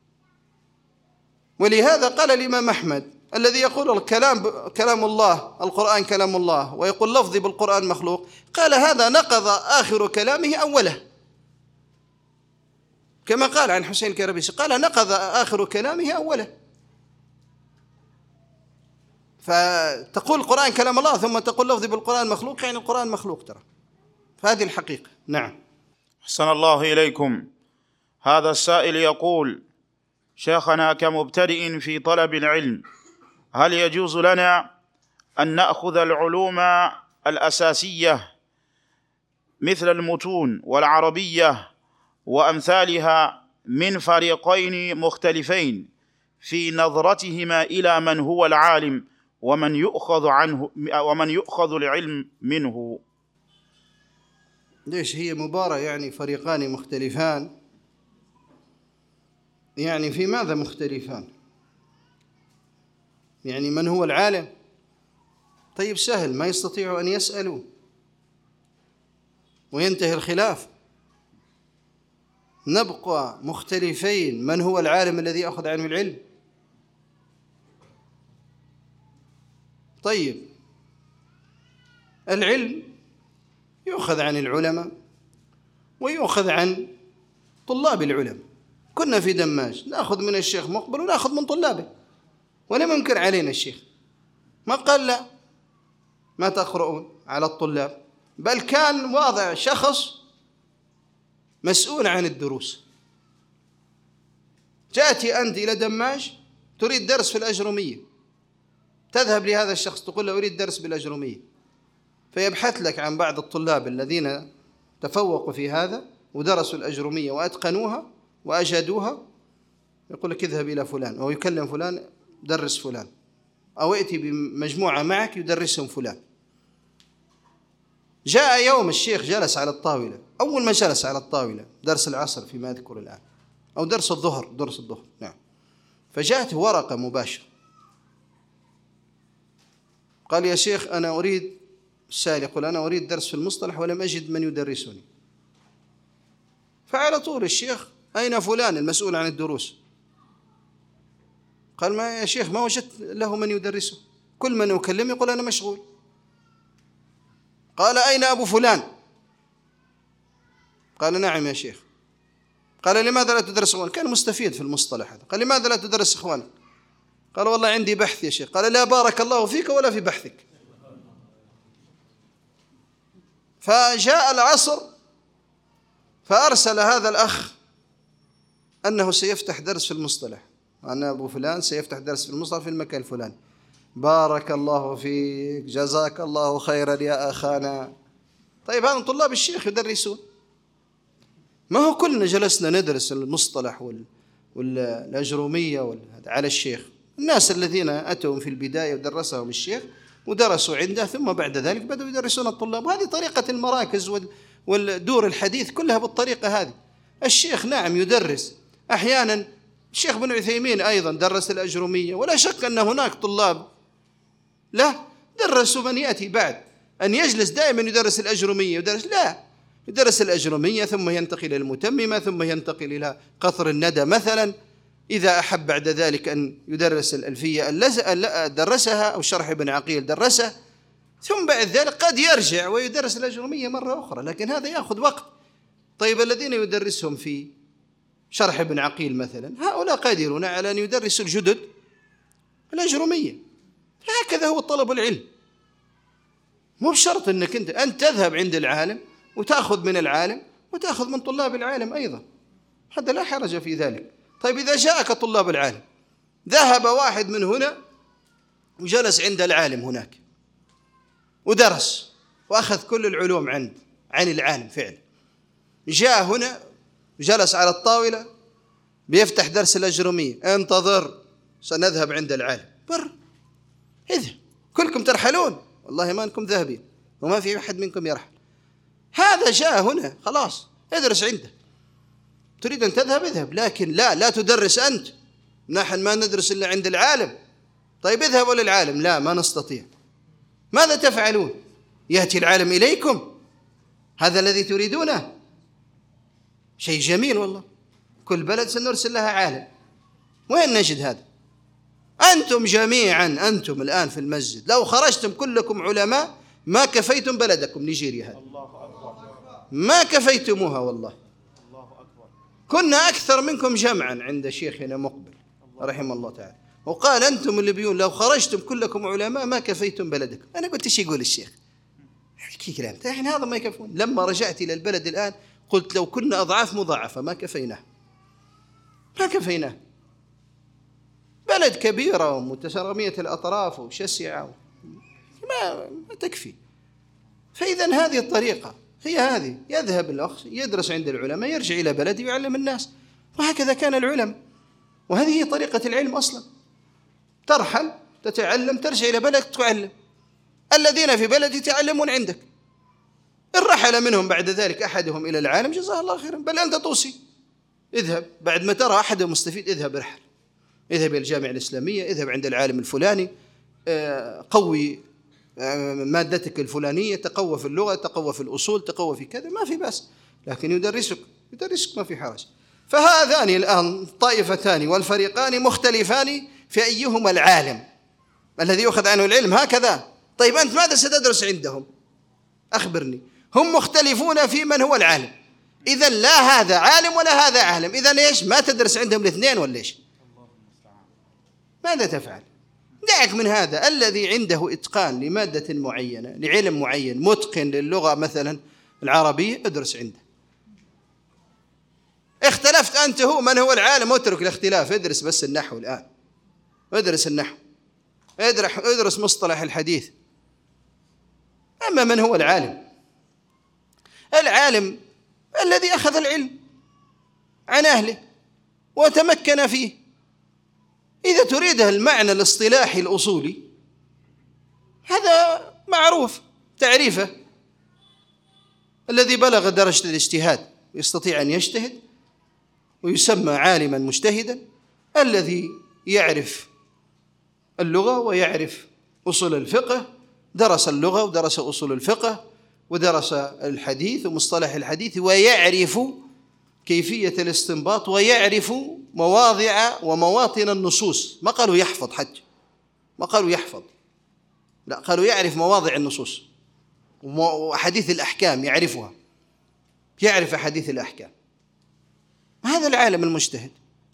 ولهذا قال الإمام أحمد الذي يقول الكلام كلام الله، القرآن كلام الله، ويقول لفظي بالقرآن مخلوق، قال هذا نقض آخر كلامه أوله، كما قال عن حسين الكرابيسي، قال نقض آخر كلامه أوله. فتقول القرآن كلام الله ثم تقول لفظي بالقرآن مخلوق، يعني القرآن مخلوق ترى، فهذه الحقيقة. نعم. أحسن الله إليكم. هذا السائل يقول: شيخنا كمبتدئ في طلب العلم، هل يجوز لنا أن نأخذ العلوم الأساسية مثل المتون والعربية وأمثالها من فريقين مختلفين في نظرتهما إلى من هو العالم ومن يؤخذ عنه ومن يؤخذ العلم منه؟ ليش هي مباراة يعني فريقان مختلفان؟ يعني في ماذا مختلفان؟ يعني من هو العالم؟ طيب سهل، ما يستطيعوا أن يسألوا وينتهي الخلاف، نبقى مختلفين من هو العالم الذي أخذ عنه العلم. طيب، العلم يؤخذ عن العلماء ويؤخذ عن طلاب العلماء. كنا في دماج نأخذ من الشيخ مقبل ونأخذ من طلابه، ولم ينكر علينا الشيخ، ما قال لا ما تقرؤون على الطلاب، بل كان واضع شخص مسؤول عن الدروس. جاءتي أنت إلى دماج تريد درس في الأجرومية، تذهب لهذا الشخص تقول له أريد درس بالأجرومية، فيبحث لك عن بعض الطلاب الذين تفوقوا في هذا ودرسوا الأجرومية وأتقنوها وأجادوها، يقول لك اذهب إلى فلان، أو يكلم فلان درس فلان، أو ائتي بمجموعة معك يدرسهم فلان. جاء يوم الشيخ جلس على الطاولة، أول ما جلس على الطاولة درس العصر فيما أذكر الآن، أو درس الظهر درس الظهر نعم، فجاءته ورقة مباشرة، قال يا شيخ أنا أريد، السائل يقول أنا أريد درس في المصطلح ولم أجد من يدرسني. فعلى طول الشيخ أين فلان المسؤول عن الدروس؟ قال ما يا شيخ ما وجدت له من يدرسه، كل من يكلم يقول أنا مشغول. قال أين أبو فلان؟ قال نعم يا شيخ. قال لماذا لا تدرس إخوانك؟ كان مستفيد في المصطلح هذا. قال لماذا لا تدرس إخوانك؟ قال والله عندي بحث يا شيخ. قال لا بارك الله فيك ولا في بحثك. فجاء العصر فأرسل هذا الأخ أنه سيفتح درس في المصطلح، أنا أبو فلان سيفتح درس في المصطلح في المكان الفلاني. بارك الله فيك جزاك الله خيرا يا أخانا. طيب هذا طلاب الشيخ يدرسون، ما هو كلنا جلسنا ندرس المصطلح والأجرومية على الشيخ. الناس الذين أتوا في البداية ودرسهم الشيخ ودرسوا عنده، ثم بعد ذلك بدأوا يدرسون الطلاب. هذه طريقة المراكز والدور الحديث كلها بالطريقة هذه. الشيخ نعم يدرس أحيانا، الشيخ بن عثيمين أيضا درس الأجرومية، ولا شك أن هناك طلاب لا درسوا من يأتي بعد، أن يجلس دائما يدرس الأجرومية يدرس لا يدرس الأجرومية ثم ينتقل إلى المتممة ثم ينتقل إلى قطر الندى مثلا، إذا أحب بعد ذلك أن يدرس الألفية درسها أو شرح ابن عقيل درسه، ثم بعد ذلك قد يرجع ويدرس الأجرومية مرة أخرى، لكن هذا يأخذ وقت. طيب الذين يدرسهم في شرح ابن عقيل مثلا، هؤلاء قادرون على أن يدرسوا الجدد الأجرمية. هكذا هو طلب العلم، مو بشرط أنك أنت أن تذهب عند العالم وتأخذ من العالم وتأخذ من طلاب العالم أيضا، هذا لا حرج في ذلك. طيب إذا جاءك طلاب العالم، ذهب واحد من هنا وجلس عند العالم هناك ودرس وأخذ كل العلوم عند عن العالم فعلا، جاء هنا وجلس على الطاولة بيفتح درس الأجرمية، انتظر سنذهب عند العالم، بر إذا كلكم ترحلون، والله ما أنكم ذاهبين وما في أحد منكم يرحل. هذا جاء هنا خلاص ادرس عنده، تريد أن تذهب اذهب، لكن لا لا تدرس أنت، نحن ما ندرس إلا عند العالم. طيب اذهبوا للعالم، لا ما نستطيع. ماذا تفعلون؟ يأتي العالم إليكم، هذا الذي تريدونه؟ شيء جميل والله، كل بلد سنرسل لها عالم. وين نجد هذا؟ أنتم جميعا أنتم الآن في المسجد لو خرجتم كلكم علماء ما كفيتم بلدكم نيجيريا هذه، ما كفيتموها والله. كنا أكثر منكم جمعا عند شيخنا مقبل رحمه الله تعالى، وقال أنتم الليبيون لو خرجتم كلكم علماء ما كفيتم بلدكم. أنا قلت إيش يقول الشيخ؟ حكي كلام يعني هذا ما يكفون. لما رجعت إلى البلد الآن قلت لو كنا أضعاف مضاعفة ما كفيناه، ما كفيناه. بلد كبيرة ومتسرمية الأطراف وشسعة ما, ما تكفي. فإذا هذه الطريقة هي هذه، يذهب الأخ يدرس عند العلماء يرجع إلى بلده ويعلم الناس، وهكذا كان العلماء، وهذه هي طريقة العلم أصلا. ترحل تتعلم ترجع إلى بلدك تعلم، الذين في بلد يتعلمون عندك. إن رحل منهم بعد ذلك أحدهم إلى العالم جزاه الله خيرا، بل أنت توصي اذهب بعد ما ترى أحدهم مستفيد، اذهب ارحل، اذهب إلى الجامعة الإسلامية، اذهب عند العالم الفلاني، قوي مادتك الفلانية، تقوى في اللغة، تقوى في الأصول، تقوى في كذا، ما في بأس، لكن يدرسك يدرسك ما في حرج. فهذان الآن طائفتان والفريقان مختلفان في أيهما العالم الذي يؤخذ عنه العلم هكذا. طيب أنت ماذا ستدرس عندهم؟ أخبرني. هم مختلفون في من هو العالم، إذن لا هذا عالم ولا هذا عالم، إذن إيش؟ ما تدرس عندهم الاثنين ولا إيش؟ ماذا تفعل؟ دعك من هذا الذي عنده إتقان لمادة معينة لعلم معين، متقن للغة مثلا العربية، ادرس عنده. اختلفت أنت هو من هو العالم، اترك الاختلاف، ادرس بس النحو الآن، ادرس النحو، ادرس مصطلح الحديث. أما من هو العالم؟ العالم الذي أخذ العلم عن أهله وتمكن فيه. إذا تريد المعنى الاصطلاحي الأصولي هذا معروف تعريفه، الذي بلغ درجة الاجتهاد يستطيع أن يجتهد ويسمى عالما مجتهدا، الذي يعرف اللغة ويعرف أصول الفقه، درس اللغة ودرس أصول الفقه ودرس الحديث ومصطلح الحديث، ويعرف كيفية الاستنباط ويعرف مواضع ومواطن النصوص. ما قالوا يحفظ حج، ما قالوا يحفظ، لا قالوا يعرف مواضع النصوص وحديث الأحكام، يعرفها، يعرف حديث الأحكام. هذا العالم المجتهد.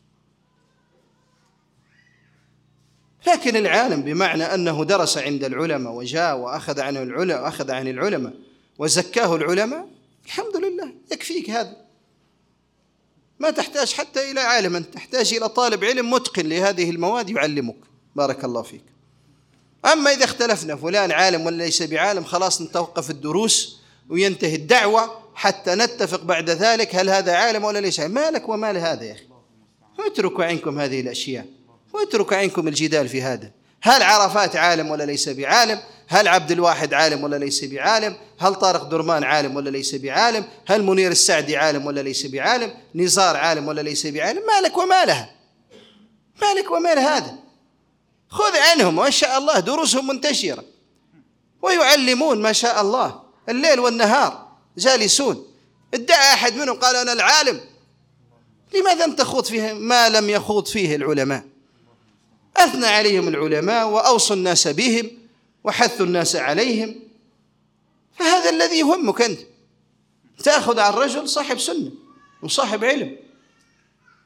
لكن العالم بمعنى أنه درس عند العلماء وجاء وأخذ عن العلماء وأخذ عن العلماء وزكاه العلماء، الحمد لله يكفيك هذا، ما تحتاج حتى إلى عالم، أنت تحتاج إلى طالب علم متقن لهذه المواد يعلمك. بارك الله فيك. أما إذا اختلفنا فلان عالم ولا ليس بعالم، خلاص نتوقف الدروس وينتهي الدعوة حتى نتفق بعد ذلك هل هذا عالم ولا ليس عالم. مالك ومال هذا يا أخي؟ اتركوا عنكم هذه الأشياء واتركوا عنكم الجدال في هذا. هل عرفات عالم ولا ليس بعالم؟ هل عبد الواحد عالم ولا ليس بعالم؟ هل طارق درمان عالم ولا ليس بعالم؟ هل منير السعدي عالم ولا ليس بعالم؟ نزار عالم ولا ليس بعالم؟ مالك ومالها؟ مالك ومال هذا؟ خذ عنهم، ما شاء الله دروسهم منتشرة ويعلمون ما شاء الله الليل والنهار جالسون. ادعى أحد منهم قال أنا العالم، لماذا أنت تخوض فيه ما لم يخوض فيه العلماء؟ أثنى عليهم العلماء وأوصوا الناس بهم وحثوا الناس عليهم. فهذا الذي يهمك أنت، تأخذ عن رجل صاحب سنة وصاحب علم،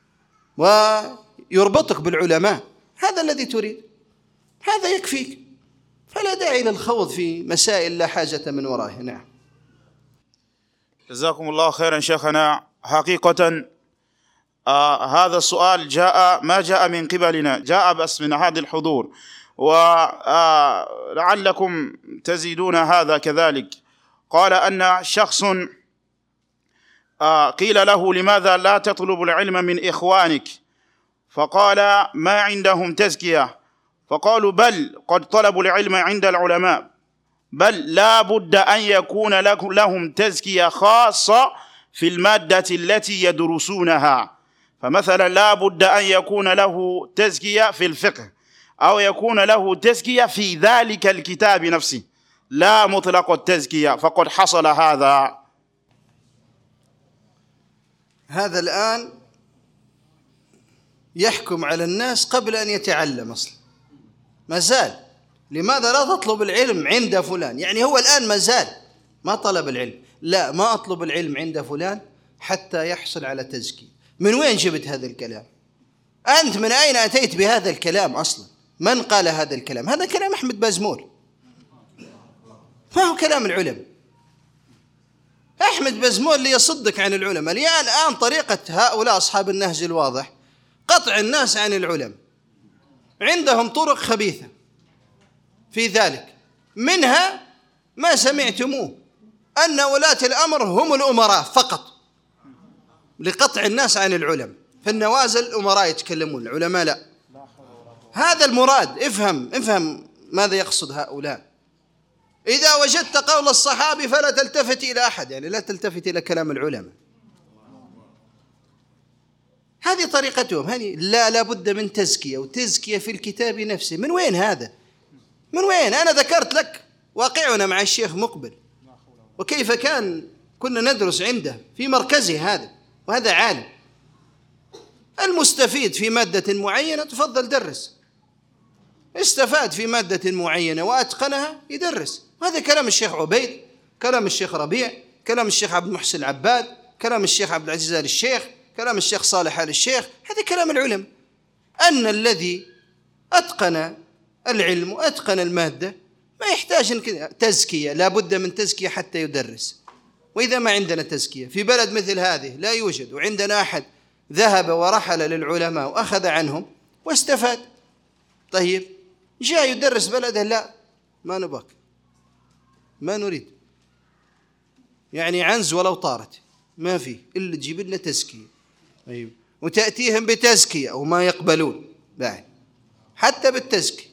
ويربطك بالعلماء، هذا الذي تريد، هذا يكفيك، فلا داعي للخوض في مسائل لا حاجة من ورائها. نعم. جزاكم الله خيرا شيخنا. حقيقة آه هذا السؤال جاء ما جاء من قبلنا، جاء بس من هذا الحضور، ولعلكم تزيدون هذا كذلك. قال أن شخص آه قيل له لماذا لا تطلب العلم من إخوانك؟ فقال ما عندهم تزكية. فقالوا بل قد طلبوا العلم عند العلماء، بل لا بد أن يكون لهم تزكية خاصة في المادة التي يدرسونها. فمثلا لا بد أن يكون له تزكية في الفقه، أو يكون له تزكية في ذلك الكتاب نفسه، لا مطلق التزكية. فقد حصل هذا. هذا الآن يحكم على الناس قبل أن يتعلم أصلا، ما زال. لماذا لا تطلب العلم عند فلان؟ يعني هو الآن ما زال ما طلب العلم. لا، ما أطلب العلم عند فلان حتى يحصل على تزكية. من وين جبت هذا الكلام؟ أنت من أين أتيت بهذا الكلام أصلا؟ من قال هذا الكلام؟ هذا كلام أحمد بازمول، ما هو كلام العلماء. أحمد بازمول ليصدك عن العلماء. الآن طريقة هؤلاء أصحاب النهج الواضح قطع الناس عن العلماء، عندهم طرق خبيثة في ذلك، منها ما سمعتموه أن ولاة الأمر هم الأمراء فقط، لقطع الناس عن العلماء. في النوازل الأمراء يتكلمون، العلماء لا. هذا المراد. افهم افهم ماذا يقصد هؤلاء. إذا وجدت قول الصحابي فلا تلتفت إلى أحد، يعني لا تلتفت إلى كلام العلماء. هذه طريقتهم. هذه لا لابد من تزكية، وتزكية في الكتاب نفسه. من وين هذا؟ من وين؟ أنا ذكرت لك واقعنا مع الشيخ مقبل، وكيف كان كنا ندرس عنده في مركزه هذا، وهذا عالم. المستفيد في مادة معينة تفضل درس، استفاد في مادة معينة وأتقنها يدرس. وهذا كلام الشيخ عبيد، كلام الشيخ ربيع، كلام الشيخ عبد المحسن العباد، كلام الشيخ عبد العزيز آل الشيخ، كلام الشيخ صالح آل الشيخ. هذا كلام العلماء، أن الذي أتقن العلم وأتقن المادة ما يحتاج تزكية، لا بد من تزكية حتى يدرس. وإذا ما عندنا تزكية في بلد مثل هذه لا يوجد، وعندنا أحد ذهب ورحل للعلماء وأخذ عنهم واستفاد، طيب جاء يدرس بلده، لا ما نباك، ما نريد، يعني عنز ولو طارت ما في إلا تجيب لنا تزكية. طيب وتأتيهم بتزكية وما يقبلون بعد حتى بالتزكية.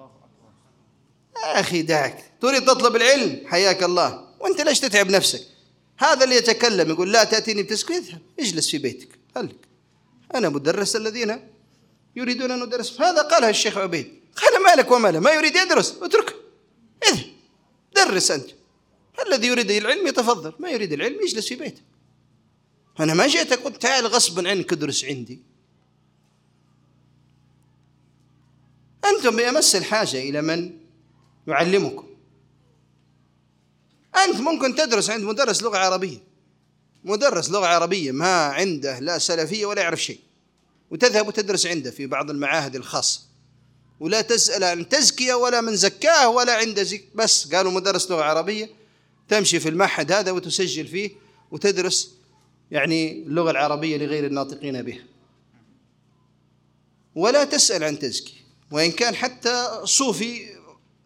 يا أخي دعك، تريد تطلب العلم حياك الله، وأنت ليش تتعب نفسك؟ هذا اللي يتكلم يقول لا تأتيني بتزكية، اذهب اجلس في بيتك، هلك أنا مدرس الذين يريدون أن ندرس. هذا قالها الشيخ عبيد، قال مالك وماله، ما يريد يدرس اتركه، اذهب درس أنت. الذي يريد العلم يتفضل، ما يريد العلم يجلس في بيته. أنا ما جيت أقول تعال غصبا عنك ادرس عندي. أنتم بأمس الحاجة إلى من يعلمكم. أنت ممكن تدرس عند مدرس لغة عربية، مدرس لغة عربية ما عنده لا سلفية ولا يعرف شيء، وتذهب وتدرس عنده في بعض المعاهد الخاصة، ولا تسأل عن تزكية ولا من زكاه ولا عنده زك، بس قالوا مدرس لغة عربية، تمشي في المعهد هذا وتسجل فيه وتدرس يعني اللغة العربية لغير الناطقين بها، ولا تسأل عن تزكية. وإن كان حتى صوفي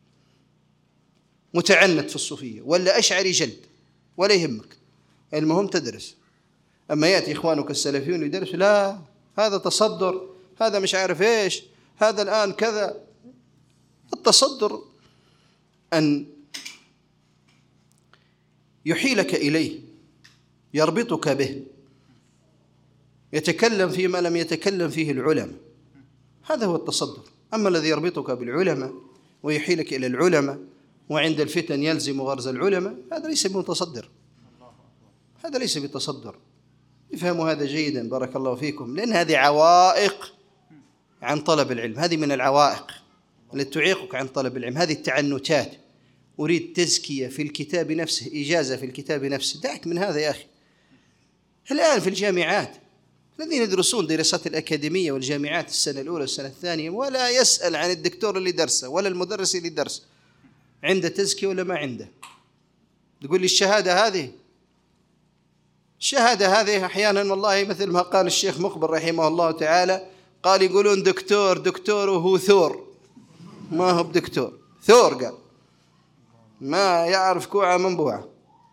متعنت في الصوفية ولا أشعري جلد ولا يهمك، المهم تدرس. أما يأتي إخوانك السلفيون يدرس، لا هذا تصدر، هذا مش عارف إيش، هذا الآن كذا. التصدر أن يحيلك إليه، يربطك به، يتكلم فيما لم يتكلم فيه العلماء، هذا هو التصدر. أما الذي يربطك بالعلماء ويحيلك إلى العلماء وعند الفتن يلزم غرز العلماء، هذا ليس بمتصدر، هذا ليس بتصدر. افهموا هذا جيدا بارك الله فيكم، لأن هذه عوائق عن طلب العلم، هذه من العوائق التي تعيقك عن طلب العلم، هذه التعنتات. أريد تزكية في الكتاب نفسه، إجازة في الكتاب نفسه، دعك من هذا يا أخي. الآن في الجامعات الذين يدرسون دراسات الأكاديمية والجامعات السنة الأولى والسنة الثانية ولا يسأل عن الدكتور اللي درسه ولا المدرس اللي درسه عنده تزكية ولا ما عنده. تقول لي الشهادة هذه الشهادة هذه أحيانا والله مثل ما قال الشيخ مقبل رحمه الله تعالى، قال يقولون دكتور دكتور وهو ثور، ما هو بدكتور، ثور قال ما يعرف كوعة من بوعة.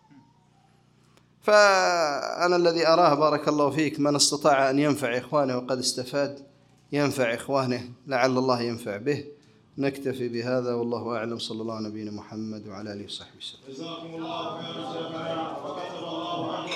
فأنا الذي أراه بارك الله فيك من استطاع أن ينفع إخوانه وقد استفاد ينفع إخوانه لعل الله ينفع به. نكتفي بهذا والله أعلم. صلى الله على نبينا محمد وعلى آله وصحبه وسلم. جزاكم الله خيرا.